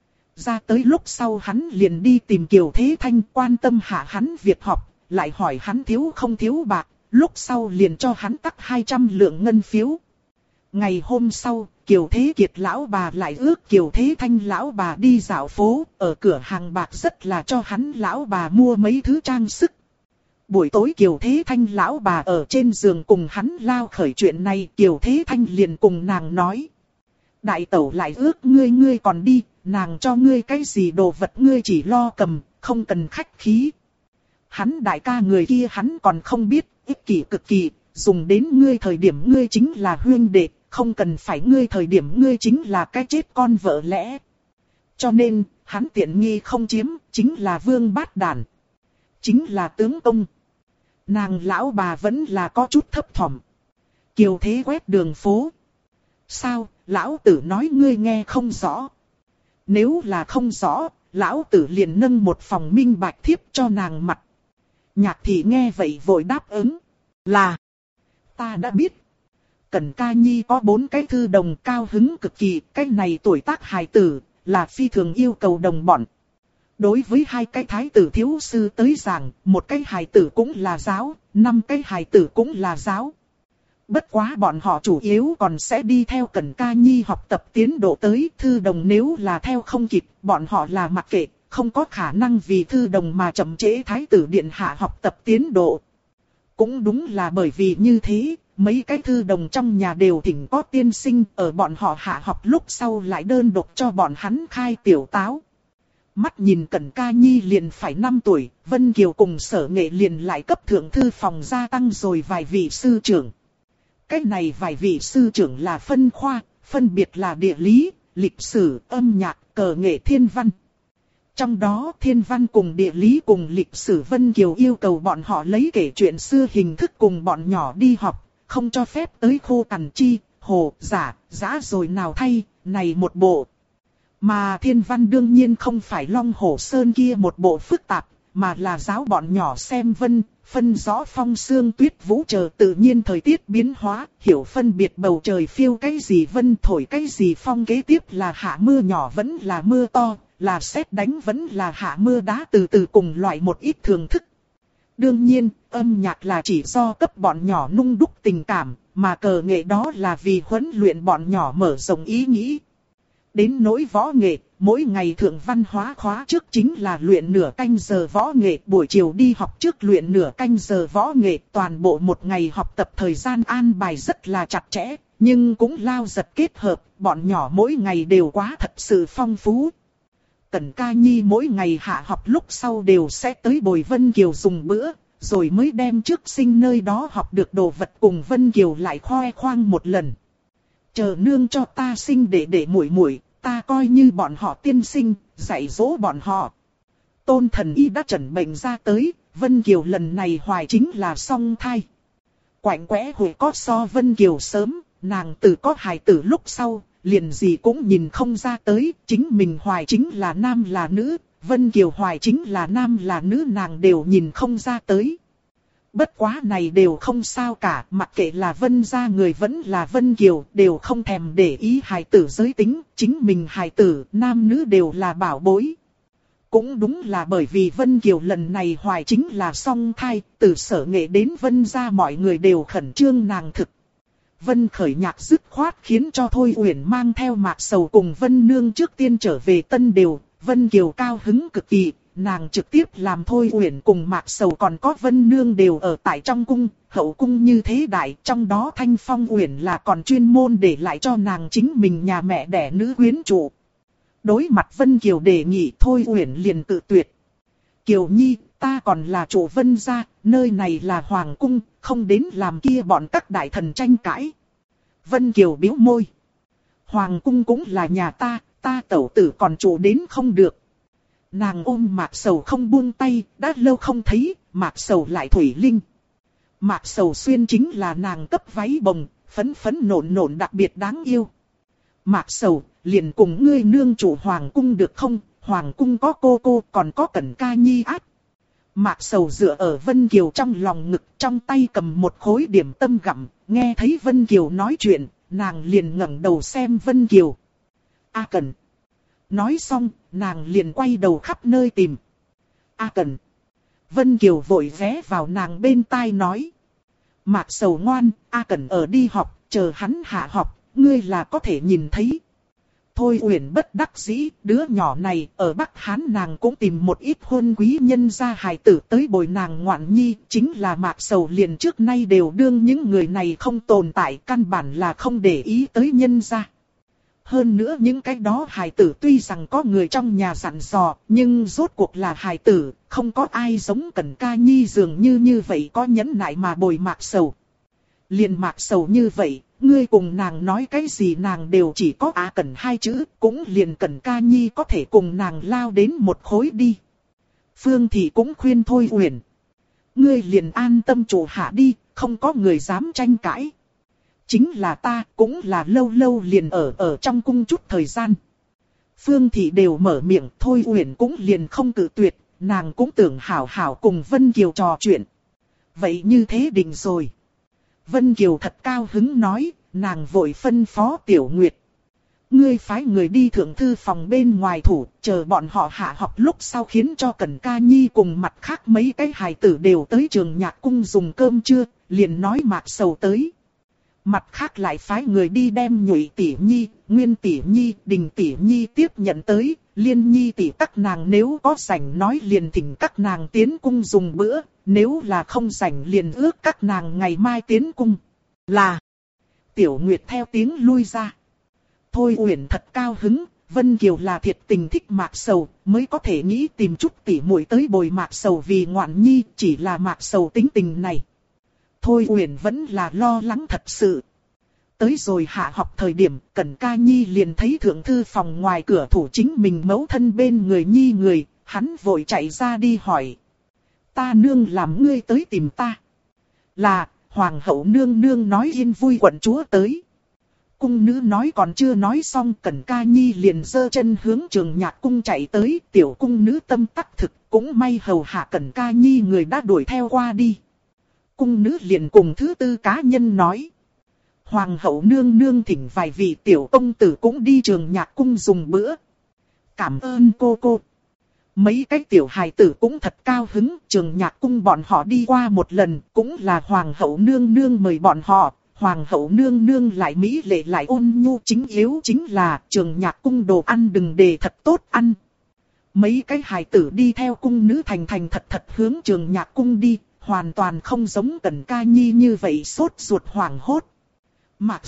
Ra tới lúc sau hắn liền đi tìm Kiều Thế Thanh, quan tâm hạ hắn việc học, lại hỏi hắn thiếu không thiếu bạc, lúc sau liền cho hắn tắc 200 lượng ngân phiếu. Ngày hôm sau, Kiều Thế Kiệt lão bà lại ước Kiều Thế Thanh lão bà đi dạo phố, ở cửa hàng bạc rất là cho hắn lão bà mua mấy thứ trang sức. Buổi tối Kiều Thế Thanh lão bà ở trên giường cùng hắn lao khởi chuyện này, Kiều Thế Thanh liền cùng nàng nói. Đại tẩu lại ước ngươi còn đi, nàng cho ngươi cái gì đồ vật ngươi chỉ lo cầm, không cần khách khí. Hắn đại ca người kia hắn còn không biết, ích kỷ cực kỳ, dùng đến ngươi thời điểm ngươi chính là huynh đệ, không cần phải ngươi thời điểm ngươi chính là cái chết con vợ lẽ. Cho nên, hắn tiện nghi không chiếm, chính là vương bát đàn. Chính là tướng công. Nàng lão bà vẫn là có chút thấp thỏm. Kiều thế quét đường phố. Sao, lão tử nói ngươi nghe không rõ. Nếu là không rõ, lão tử liền nâng một phòng minh bạch thiếp cho nàng mặc. Nhạc thị nghe vậy vội đáp ứng. Là, ta đã biết. Cẩn Ca Nhi có 4 cái thư đồng cao hứng cực kỳ, cái này tuổi tác hài tử, là phi thường yêu cầu đồng bọn. Đối với 2 cái thái tử thiếu sư tới giảng, 1 cái hài tử cũng là giáo, 5 cái hài tử cũng là giáo. Bất quá bọn họ chủ yếu còn sẽ đi theo Cẩn Ca Nhi học tập tiến độ tới, thư đồng nếu là theo không kịp, bọn họ là mặc kệ, không có khả năng vì thư đồng mà chậm trễ thái tử điện hạ học tập tiến độ. Cũng đúng là bởi vì như thế, mấy cái thư đồng trong nhà đều thỉnh có tiên sinh, ở bọn họ hạ học lúc sau lại đơn độc cho bọn hắn khai tiểu táo. Mắt nhìn Cẩn Ca Nhi liền phải 5 tuổi, Vân Kiều cùng Sở Nghệ liền lại cấp thượng thư phòng gia tăng rồi vài vị sư trưởng. Cái này vài vị sư trưởng là phân khoa, phân biệt là địa lý, lịch sử, âm nhạc, cờ nghệ thiên văn. Trong đó thiên văn cùng địa lý cùng lịch sử Vân Kiều yêu cầu bọn họ lấy kể chuyện xưa hình thức cùng bọn nhỏ đi học, không cho phép tới khô cằn chi, hồ, giả, giã rồi nào thay, này một bộ. Mà thiên văn đương nhiên không phải Long Hổ Sơn kia một bộ phức tạp, mà là giáo bọn nhỏ xem vân, phân rõ phong sương tuyết vũ chờ tự nhiên thời tiết biến hóa, hiểu phân biệt bầu trời phiêu cái gì vân thổi cái gì phong, kế tiếp là hạ mưa nhỏ vẫn là mưa to, là sét đánh vẫn là hạ mưa đá, từ từ cùng loại một ít thưởng thức. Đương nhiên, âm nhạc là chỉ do cấp bọn nhỏ nung đúc tình cảm, mà cờ nghệ đó là vì huấn luyện bọn nhỏ mở rộng ý nghĩ. Đến nỗi võ nghệ, mỗi ngày thượng văn hóa khóa trước chính là luyện nửa canh giờ võ nghệ, buổi chiều đi học trước luyện nửa canh giờ võ nghệ, toàn bộ một ngày học tập thời gian an bài rất là chặt chẽ, nhưng cũng lao giật kết hợp, bọn nhỏ mỗi ngày đều quá thật sự phong phú. Cẩn Ca Nhi mỗi ngày hạ học lúc sau đều sẽ tới bồi Vân Kiều dùng bữa, rồi mới đem trước sinh nơi đó học được đồ vật cùng Vân Kiều lại khoe khoang một lần. Chờ nương cho ta sinh để muội muội, ta coi như bọn họ tiên sinh, dạy dỗ bọn họ. Tôn thần y đã chẩn bệnh ra tới, Vân Kiều lần này hoài chính là song thai. Quạnh quẽ hồi có so Vân Kiều sớm, nàng từ có hài tử lúc sau, liền gì cũng nhìn không ra tới, chính mình hoài chính là nam là nữ, Vân Kiều hoài chính là nam là nữ, nàng đều nhìn không ra tới. Bất quá này đều không sao cả, mặc kệ là Vân gia người vẫn là Vân Kiều, đều không thèm để ý hài tử giới tính, chính mình hài tử, nam nữ đều là bảo bối. Cũng đúng là bởi vì Vân Kiều lần này hoài chính là song thai, từ Sở Nghệ đến Vân gia mọi người đều khẩn trương nàng thực. Vân Khởi Nhạc dứt khoát khiến cho Thôi Uyển mang theo Mạc Sầu cùng Vân Nương trước tiên trở về Tân Đều, Vân Kiều cao hứng cực kỳ. Nàng trực tiếp làm Thôi Uyển cùng Mạc Sầu còn có Vân Nương đều ở tại trong cung, hậu cung như thế đại, trong đó Thanh Phong Uyển là còn chuyên môn để lại cho nàng chính mình nhà mẹ đẻ nữ quyến chủ. Đối mặt Vân Kiều đề nghị, Thôi Uyển liền tự tuyệt. Kiều Nhi, ta còn là chủ Vân gia, nơi này là hoàng cung, không đến làm kia bọn các đại thần tranh cãi. Vân Kiều bĩu môi. Hoàng cung cũng là nhà ta, ta tẩu tử còn chủ đến không được. Nàng ôm Mạc Sầu không buông tay, đã lâu không thấy, Mạc Sầu lại thủy linh. Mạc Sầu xuyên chính là nàng cấp váy bồng, phấn phấn nộn nộn đặc biệt đáng yêu. Mạc Sầu, liền cùng ngươi nương chủ hoàng cung được không? Hoàng cung có cô còn có Cẩn Ca Nhi ác. Mạc Sầu dựa ở Vân Kiều trong lòng ngực, trong tay cầm một khối điểm tâm gặm, nghe thấy Vân Kiều nói chuyện, nàng liền ngẩng đầu xem Vân Kiều. A Cẩn. Nói xong, nàng liền quay đầu khắp nơi tìm. A Cẩn. Vân Kiều vội ghé vào nàng bên tai nói. Mạc Sầu ngoan, A Cẩn ở đi học, chờ hắn hạ học, ngươi là có thể nhìn thấy. Thôi Uyển bất đắc dĩ, đứa nhỏ này ở Bắc Hán nàng cũng tìm một ít huân quý nhân gia hài tử tới bồi nàng ngoạn nhi, chính là Mạc Sầu liền trước nay đều đương những người này không tồn tại, căn bản là không để ý tới nhân gia. Hơn nữa những cái đó hài tử tuy rằng có người trong nhà dặn dò, nhưng rốt cuộc là hài tử, không có ai giống Cẩn Ca Nhi dường như vậy có nhẫn nại mà bồi Mạc Sầu. Liền Mạc Sầu như vậy, ngươi cùng nàng nói cái gì nàng đều chỉ có Cẩn hai chữ, cũng liền Cẩn Ca Nhi có thể cùng nàng lao đến một khối đi. Phương Thị cũng khuyên Thôi Uyển, ngươi liền an tâm chủ hạ đi, không có người dám tranh cãi. Chính là ta cũng là lâu lâu liền ở trong cung chút thời gian. Phương Thị đều mở miệng, Thôi Uyển cũng liền không cự tuyệt, nàng cũng tưởng hảo hảo cùng Vân Kiều trò chuyện. Vậy như thế định rồi. Vân Kiều thật cao hứng nói, nàng vội phân phó Tiểu Nguyệt. Ngươi phái người đi thượng thư phòng bên ngoài thủ, chờ bọn họ hạ học lúc sau khiến cho Cẩn Ca Nhi cùng mặt khác mấy cái hài tử đều tới trường nhạc cung dùng cơm trưa, liền nói Mạc Sầu tới. Mặt khác lại phái người đi đem Nhụy tỷ nhi, Nguyên tỷ nhi, Đình tỷ nhi tiếp nhận tới, Liên nhi tỷ các nàng nếu có rảnh nói liền thỉnh các nàng tiến cung dùng bữa, nếu là không rảnh liền ước các nàng ngày mai tiến cung. Là Tiểu Nguyệt theo tiếng lui ra. Thôi Uyển thật cao hứng, Vân Kiều là thiệt tình thích Mạc Sầu, mới có thể nghĩ tìm chút tỉ muội tới bồi Mạc Sầu vì ngoạn nhi, chỉ là Mạc Sầu tính tình này. Thôi Uyển vẫn là lo lắng thật sự. Tới rồi hạ học thời điểm, Cẩn Ca Nhi liền thấy thượng thư phòng ngoài cửa thủ chính mình mẫu thân bên người nhi người, hắn vội chạy ra đi hỏi. Ta nương làm ngươi tới tìm ta. Là, Hoàng hậu nương nương nói Yên Vui quận chúa tới. Cung nữ nói còn chưa nói xong, Cẩn Ca Nhi liền giơ chân hướng trường nhạc cung chạy tới, tiểu cung nữ tâm tắc thực, cũng may hầu hạ Cẩn Ca Nhi người đã đuổi theo qua đi. Cung nữ liền cùng thứ tư cá nhân nói. Hoàng hậu nương nương thỉnh vài vị tiểu công tử cũng đi trường nhạc cung dùng bữa. Cảm ơn cô. Mấy cái tiểu hài tử cũng thật cao hứng, trường nhạc cung bọn họ đi qua một lần, cũng là hoàng hậu nương nương mời bọn họ. Hoàng hậu nương nương lại mỹ lệ lại ôn nhu, chính yếu chính là trường nhạc cung đồ ăn đừng để thật tốt ăn. Mấy cái hài tử đi theo cung nữ thành thật hướng trường nhạc cung đi, hoàn toàn không giống Cẩn Ca Nhi như vậy sốt ruột hoảng hốt. Mạc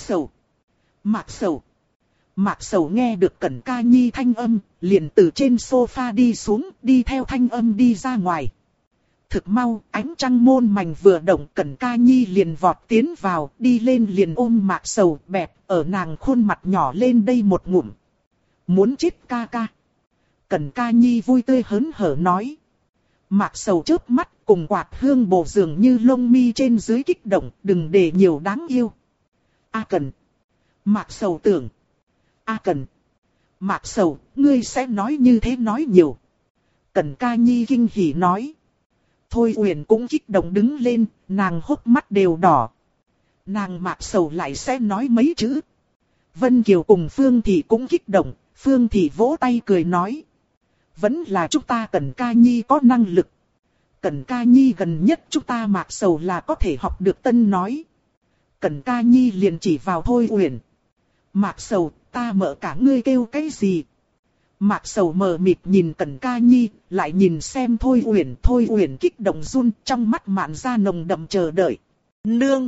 Sầu. Mạc Sầu nghe được Cẩn Ca Nhi thanh âm, liền từ trên sofa đi xuống, đi theo thanh âm đi ra ngoài. Thực mau, ánh trăng môn mảnh vừa động, Cẩn Ca Nhi liền vọt tiến vào, đi lên liền ôm Mạc Sầu bẹp, ở nàng khuôn mặt nhỏ lên đây một ngụm. Muốn chết ca ca. Cẩn Ca Nhi vui tươi hớn hở nói. Mạc Sầu chớp mắt, cùng quạt hương bổ dường như lông mi trên dưới kích động, đừng để nhiều đáng yêu. Cẩn. Mạc Sầu tưởng. Cẩn. Mạc Sầu, ngươi sẽ nói như thế nói nhiều. Cẩn Ca Nhi kinh hỉ nói. Thôi Uyển cũng kích động đứng lên, nàng hốc mắt đều đỏ. Nàng Mạc Sầu lại sẽ nói mấy chữ. Vân Kiều cùng Phương Thị cũng kích động, Phương Thị vỗ tay cười nói. Vẫn là chúng ta Cẩn Ca Nhi có năng lực. Cẩn Ca Nhi gần nhất chúng ta Mạc Sầu là có thể học được tân nói. Cẩn Ca Nhi liền chỉ vào Thôi Uyển. Mạc Sầu, ta mợ cả ngươi kêu cái gì? Mạc Sầu mờ mịt nhìn Cẩn Ca Nhi, lại nhìn xem Thôi Uyển kích động run, trong mắt mạn ra nồng đậm chờ đợi. Nương!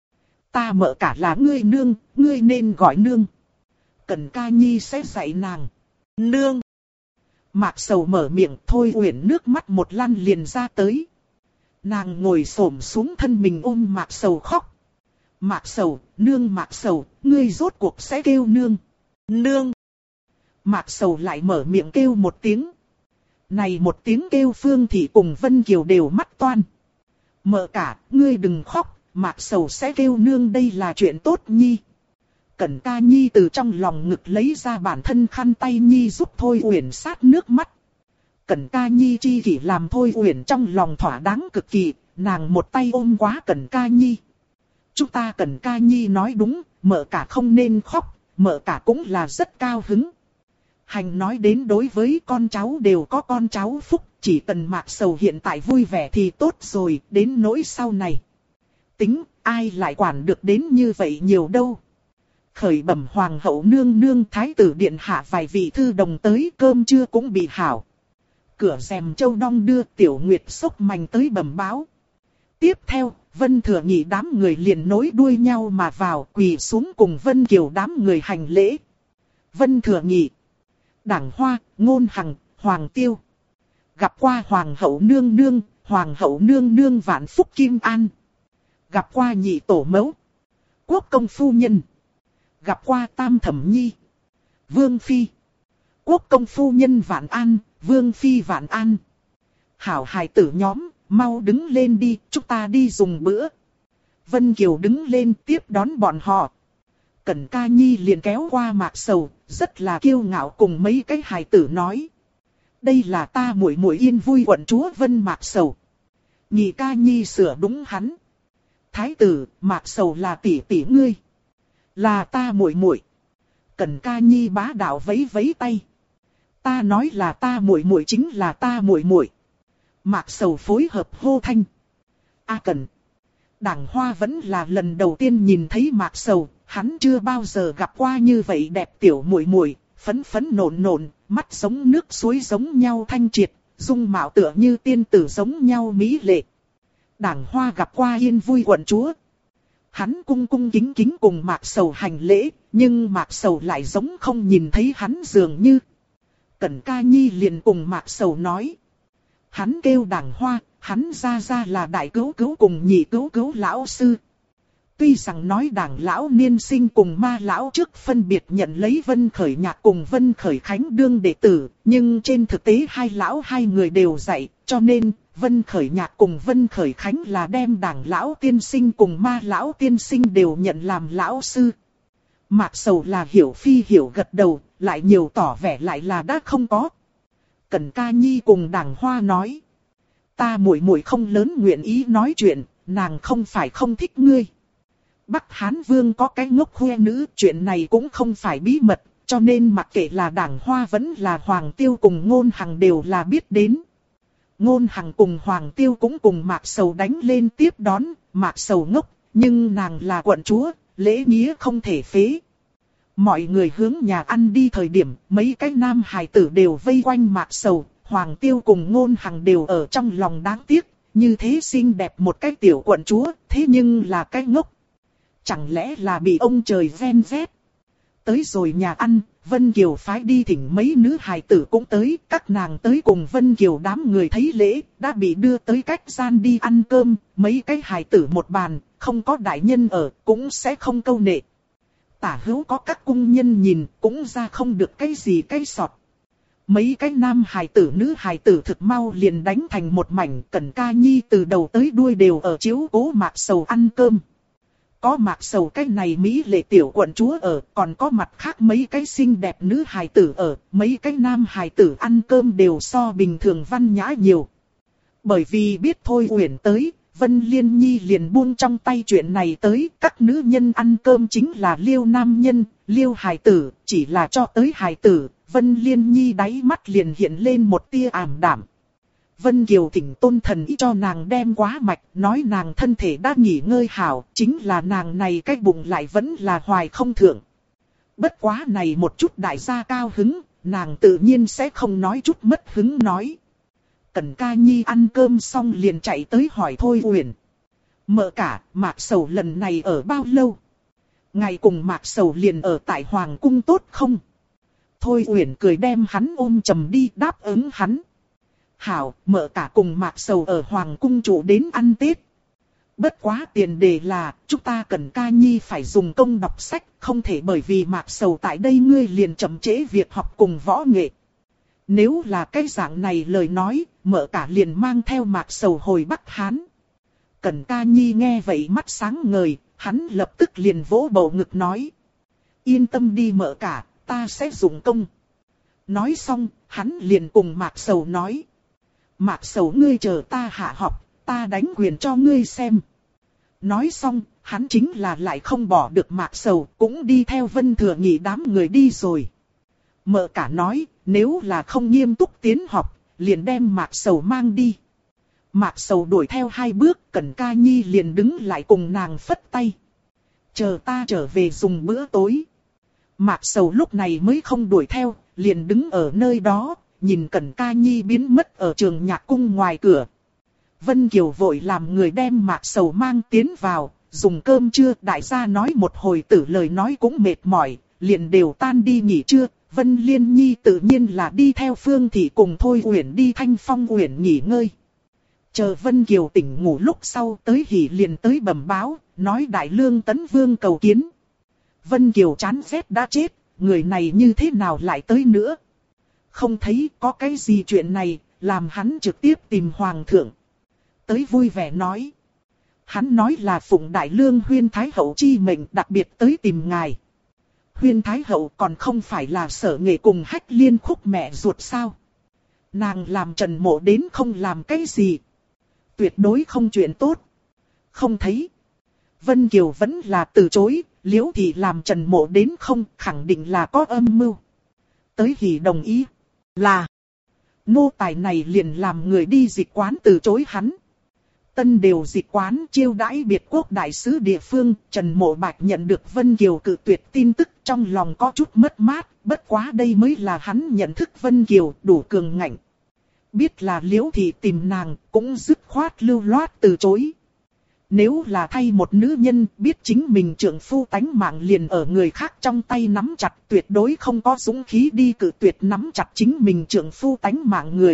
Ta mợ cả là ngươi nương, ngươi nên gọi nương. Cẩn Ca Nhi sẽ dạy nàng. Nương! Mạc Sầu mở miệng, Thôi Uyển nước mắt một lăn liền ra tới. Nàng ngồi xổm xuống thân mình ôm Mạc Sầu khóc. Mạc Sầu, nương Mạc Sầu, ngươi rốt cuộc sẽ kêu nương. Nương! Mạc Sầu lại mở miệng kêu một tiếng. Này một tiếng kêu Phương Thị cùng Vân Kiều đều mắt toan. Mợ cả, ngươi đừng khóc, Mạc Sầu sẽ kêu nương đây là chuyện tốt nhi. Cẩn Ca Nhi từ trong lòng ngực lấy ra bản thân khăn tay nhi giúp Thôi Uyển sát nước mắt. Cẩn Ca Nhi chi kỷ làm Thôi Uyển trong lòng thỏa đáng cực kỳ, nàng một tay ôm quá Cẩn Ca Nhi. Chúng ta Cẩn Ca Nhi nói đúng, mợ cả không nên khóc, mợ cả cũng là rất cao hứng. Hành nói đến đối với con cháu đều có con cháu phúc, chỉ cần Mạc Sầu hiện tại vui vẻ thì tốt rồi, đến nỗi sau này. Tính, ai lại quản được đến như vậy nhiều đâu. Khởi bẩm hoàng hậu nương nương thái tử điện hạ vài vị thư đồng tới cơm trưa cũng bị hảo. Cửa rèm châu đong đưa Tiểu Nguyệt xốc mành tới bẩm báo. Tiếp theo, Vân Thừa Nhị đám người liền nối đuôi nhau mà vào quỳ xuống cùng Vân Kiều đám người hành lễ. Vân Thừa Nghị, Đảng Hoa, Ngôn Hằng, Hoàng Tiêu. Gặp qua Hoàng hậu nương nương, Hoàng hậu nương nương vạn phúc kim an. Gặp qua nhị tổ mẫu, Quốc công phu nhân. Gặp qua tam thẩm nhi, Vương Phi. Quốc công phu nhân vạn an, Vương Phi vạn an. Hảo hài tử nhóm, mau đứng lên đi, chúng ta đi dùng bữa. Vân Kiều đứng lên tiếp đón bọn họ. Cẩn Ca Nhi liền kéo qua Mạc Sầu, rất là kiêu ngạo cùng mấy cái hài tử nói. Đây là ta muội muội Yên Vui quận chúa Vân Mạc Sầu. Nhị Ca Nhi sửa đúng hắn. Thái tử, Mạc Sầu là tỷ tỷ ngươi. Là ta muội muội. Cẩn Ca Nhi bá đạo vẫy vẫy tay. Ta nói là ta muội muội chính là ta muội muội. Mạc Sầu phối hợp hô thanh. A Cẩn. Đảng Hoa vẫn là lần đầu tiên nhìn thấy Mạc Sầu, hắn chưa bao giờ gặp qua như vậy đẹp tiểu muội muội, phấn phấn nộn nộn, mắt giống nước suối giống nhau thanh triệt, dung mạo tựa như tiên tử giống nhau mỹ lệ. Đảng Hoa gặp qua Yên Vui quận chúa. Hắn cung cung kính kính cùng Mạc Sầu hành lễ, nhưng Mạc Sầu lại giống không nhìn thấy hắn dường như. Cẩn Ca Nhi liền cùng Mạc Sầu nói. Hắn kêu Đảng Hoa, hắn ra là đại cứu cứu cùng nhị cứu cứu lão sư. Tuy rằng nói Đảng lão niên sinh cùng Ma lão trước phân biệt nhận lấy Vân Khởi Nhạc cùng Vân Khởi Khánh đương đệ tử, nhưng trên thực tế hai lão hai người đều dạy, cho nên Vân Khởi Nhạc cùng Vân Khởi Khánh là đem Đảng lão tiên sinh cùng Ma lão tiên sinh đều nhận làm lão sư. Mạc Sầu là hiểu phi hiểu gật đầu, lại nhiều tỏ vẻ lại là đã không có. Cẩn Ca Nhi cùng Đảng Hoa nói. Ta muội muội không lớn nguyện ý nói chuyện, nàng không phải không thích ngươi. Bắc Hán Vương có cái ngốc khoe nữ, chuyện này cũng không phải bí mật, cho nên mặc kệ là Đảng Hoa vẫn là Hoàng Tiêu cùng Ngôn Hằng đều là biết đến. Ngôn Hằng cùng Hoàng Tiêu cũng cùng Mạc Sầu đánh lên tiếp đón, Mạc Sầu ngốc, nhưng nàng là quận chúa, lễ nghĩa không thể phế. Mọi người hướng nhà ăn đi thời điểm, mấy cái nam hài tử đều vây quanh Mạc Sầu, Hoàng Tiêu cùng Ngôn Hằng đều ở trong lòng đáng tiếc, như thế xinh đẹp một cái tiểu quận chúa, thế nhưng là cái ngốc. Chẳng lẽ là bị ông trời ven vét? Tới rồi nhà ăn, Vân Kiều phái đi thỉnh mấy nữ hài tử cũng tới, các nàng tới cùng Vân Kiều đám người thấy lễ, đã bị đưa tới cách gian đi ăn cơm, mấy cái hài tử một bàn, không có đại nhân ở, cũng sẽ không câu nệ. Tả hữu có các cung nhân nhìn, cũng ra không được cái gì cái sọt. Mấy cái nam hài tử nữ hài tử thực mau liền đánh thành một mảnh. Cẩn Ca Nhi từ đầu tới đuôi đều ở chiếu cố Mạc Sầu ăn cơm. Có Mạc Sầu cái này mỹ lệ tiểu quận chúa ở, còn có mặt khác mấy cái xinh đẹp nữ hài tử ở, mấy cái nam hài tử ăn cơm đều so bình thường văn nhã nhiều. Bởi vì biết Thôi Uyển tới, Vân Liên Nhi liền buông trong tay chuyện này tới, các nữ nhân ăn cơm chính là liêu nam nhân, liêu hài tử, chỉ là cho tới hài tử, Vân Liên Nhi đáy mắt liền hiện lên một tia ảm đạm. Vân Kiều thỉnh tôn thần ý cho nàng đem quá mạch, nói nàng thân thể đã nghỉ ngơi hảo, chính là nàng này cái bụng lại vẫn là hoài không thượng. Bất quá này một chút đại gia cao hứng, nàng tự nhiên sẽ không nói chút mất hứng nói. Cẩn Ca Nhi ăn cơm xong liền chạy tới hỏi Thôi Uyển. Mợ cả, Mạc Sầu lần này ở bao lâu? Ngày cùng Mạc Sầu liền ở tại Hoàng Cung tốt không? Thôi Uyển cười đem hắn ôm chầm đi đáp ứng hắn. Hảo, mợ cả cùng Mạc Sầu ở Hoàng Cung trụ đến ăn Tết. Bất quá tiền đề là, chúng ta Cẩn Ca Nhi phải dùng công đọc sách, không thể bởi vì Mạc Sầu tại đây ngươi liền chậm trễ việc học cùng võ nghệ. Nếu là cái dạng này lời nói, mợ cả liền mang theo Mạc Sầu hồi Bắc Hán. Cẩn Ca Nhi nghe vậy mắt sáng ngời, hắn lập tức liền vỗ bầu ngực nói. Yên tâm đi mợ cả, ta sẽ dùng công. Nói xong, hắn liền cùng Mạc Sầu nói. Mạc Sầu ngươi chờ ta hạ học, ta đánh quyền cho ngươi xem. Nói xong, hắn chính là lại không bỏ được Mạc Sầu, cũng đi theo Vân Thừa Nghị đám người đi rồi. Mợ cả nói, nếu là không nghiêm túc tiến học, liền đem Mạc Sầu mang đi. Mạc Sầu đuổi theo 2 bước, Cẩn Ca Nhi liền đứng lại cùng nàng phất tay. Chờ ta trở về dùng bữa tối. Mạc Sầu lúc này mới không đuổi theo, liền đứng ở nơi đó, nhìn Cẩn Ca Nhi biến mất ở trường nhạc cung ngoài cửa. Vân Kiều vội làm người đem Mạc Sầu mang tiến vào, dùng cơm trưa. Đại gia nói một hồi tử lời nói cũng mệt mỏi, liền đều tan đi nghỉ trưa. Vân Liên Nhi tự nhiên là đi theo Phương Thị cùng Thôi Uyển đi Thanh Phong Uyển nghỉ ngơi. Chờ Vân Kiều tỉnh ngủ lúc sau tới Hỉ liền tới bẩm báo, nói Đại Lương Tấn Vương cầu kiến. Vân Kiều chán ghét đã chết, người này như thế nào lại tới nữa? Không thấy có cái gì chuyện này, làm hắn trực tiếp tìm Hoàng thượng. Tới vui vẻ nói. Hắn nói là phụng Đại Lương Huyên Thái Hậu chi mệnh đặc biệt tới tìm ngài. Huyên Thái Hậu còn không phải là Sở Nghệ cùng Hách Liên khúc mẹ ruột sao? Nàng làm Trần Mộ đến không làm cái gì. Tuyệt đối không chuyện tốt. Không thấy. Vân Kiều vẫn là từ chối, Liễu Thị làm Trần Mộ đến không, khẳng định là có âm mưu. Tới Hỉ đồng ý. Là. Nô tài này liền làm người đi dịch quán từ chối hắn. Tân đều dịch quán chiêu đãi biệt quốc đại sứ địa phương, Trần Mộ Bạch nhận được Vân Kiều cự tuyệt tin tức trong lòng có chút mất mát, bất quá đây mới là hắn nhận thức Vân Kiều đủ cường ngạnh. Biết là Liễu Thị tìm nàng, cũng dứt khoát lưu loát từ chối. Nếu là thay một nữ nhân biết chính mình trượng phu tánh mạng liền ở người khác trong tay nắm chặt, tuyệt đối không có dũng khí đi cự tuyệt nắm chặt chính mình trượng phu tánh mạng người.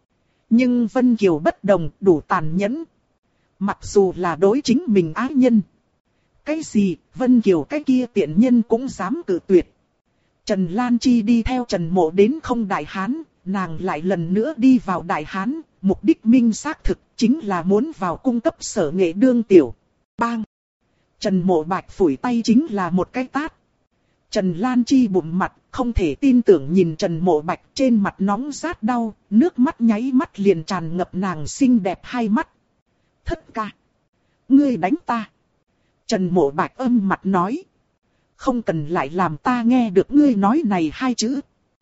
Nhưng Vân Kiều bất đồng, đủ tàn nhẫn. Mặc dù là đối chính mình ái nhân. Cái gì, Vân Kiều cái kia tiện nhân cũng dám cự tuyệt. Trần Lan Chi đi theo Trần Mộ đến không Đại Hán, nàng lại lần nữa đi vào Đại Hán, mục đích minh xác thực chính là muốn vào cung cấp Sở Nghệ đương tiểu. Bang! Trần Mộ Bạch phủi tay chính là một cái tát. Trần Lan Chi bụng mặt, không thể tin tưởng nhìn Trần Mộ Bạch trên mặt nóng rát đau, nước mắt nháy mắt liền tràn ngập nàng xinh đẹp hai mắt. Thất ca! Ngươi đánh ta! Trần Mộ Bạch âm mặt nói. Không cần lại làm ta nghe được ngươi nói này hai chữ.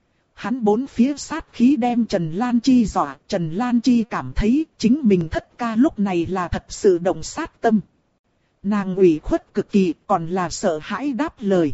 Hắn bốn phía sát khí đem Trần Lan Chi dọa. Trần Lan Chi cảm thấy chính mình thất ca lúc này là thật sự động sát tâm. Nàng ủy khuất cực kỳ còn là sợ hãi đáp lời.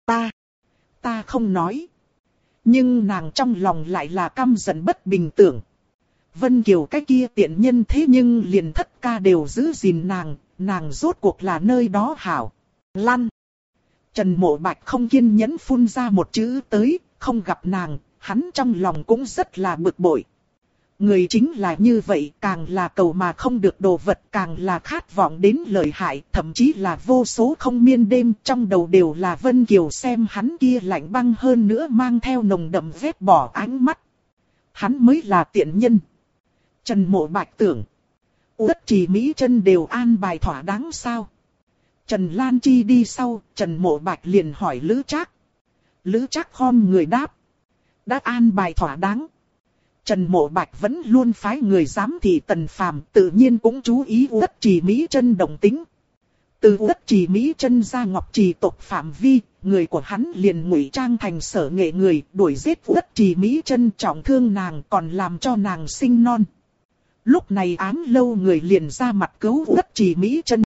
Ta không nói. Nhưng nàng trong lòng lại là căm giận bất bình tưởng. Vân Kiều cái kia tiện nhân thế nhưng liền thất ca đều giữ gìn nàng rốt cuộc là nơi đó hảo. Lăn! Trần Mộ Bạch không kiên nhẫn phun ra một chữ tới, không gặp nàng, hắn trong lòng cũng rất là bực bội. Người chính là như vậy, càng là cầu mà không được đồ vật, càng là khát vọng đến lợi hại, thậm chí là vô số không miên đêm, trong đầu đều là Vân Kiều xem hắn kia lạnh băng hơn nữa mang theo nồng đậm vết bỏ ánh mắt. Hắn mới là tiện nhân. Trần Mộ Bạch tưởng, Uất Trì Mỹ Chân đều an bài thỏa đáng sao? Trần Lan Chi đi sau, Trần Mộ Bạch liền hỏi Lữ Trác. Lữ Trác khom người đáp. Đã an bài thỏa đáng. Trần Mộ Bạch vẫn luôn phái người giám thị Tần Phàm, tự nhiên cũng chú ý Uất Trì Mỹ Chân động tính. Từ Uất Trì Mỹ Chân ra Ngọc Trì tộc phạm vi, người của hắn liền ngụy trang thành Sở Nghệ người, đuổi giết Uất Trì Mỹ Chân, trọng thương nàng, còn làm cho nàng sinh non. Lúc này Án Lâu người liền ra mặt cứu Uất Trì Mỹ Chân.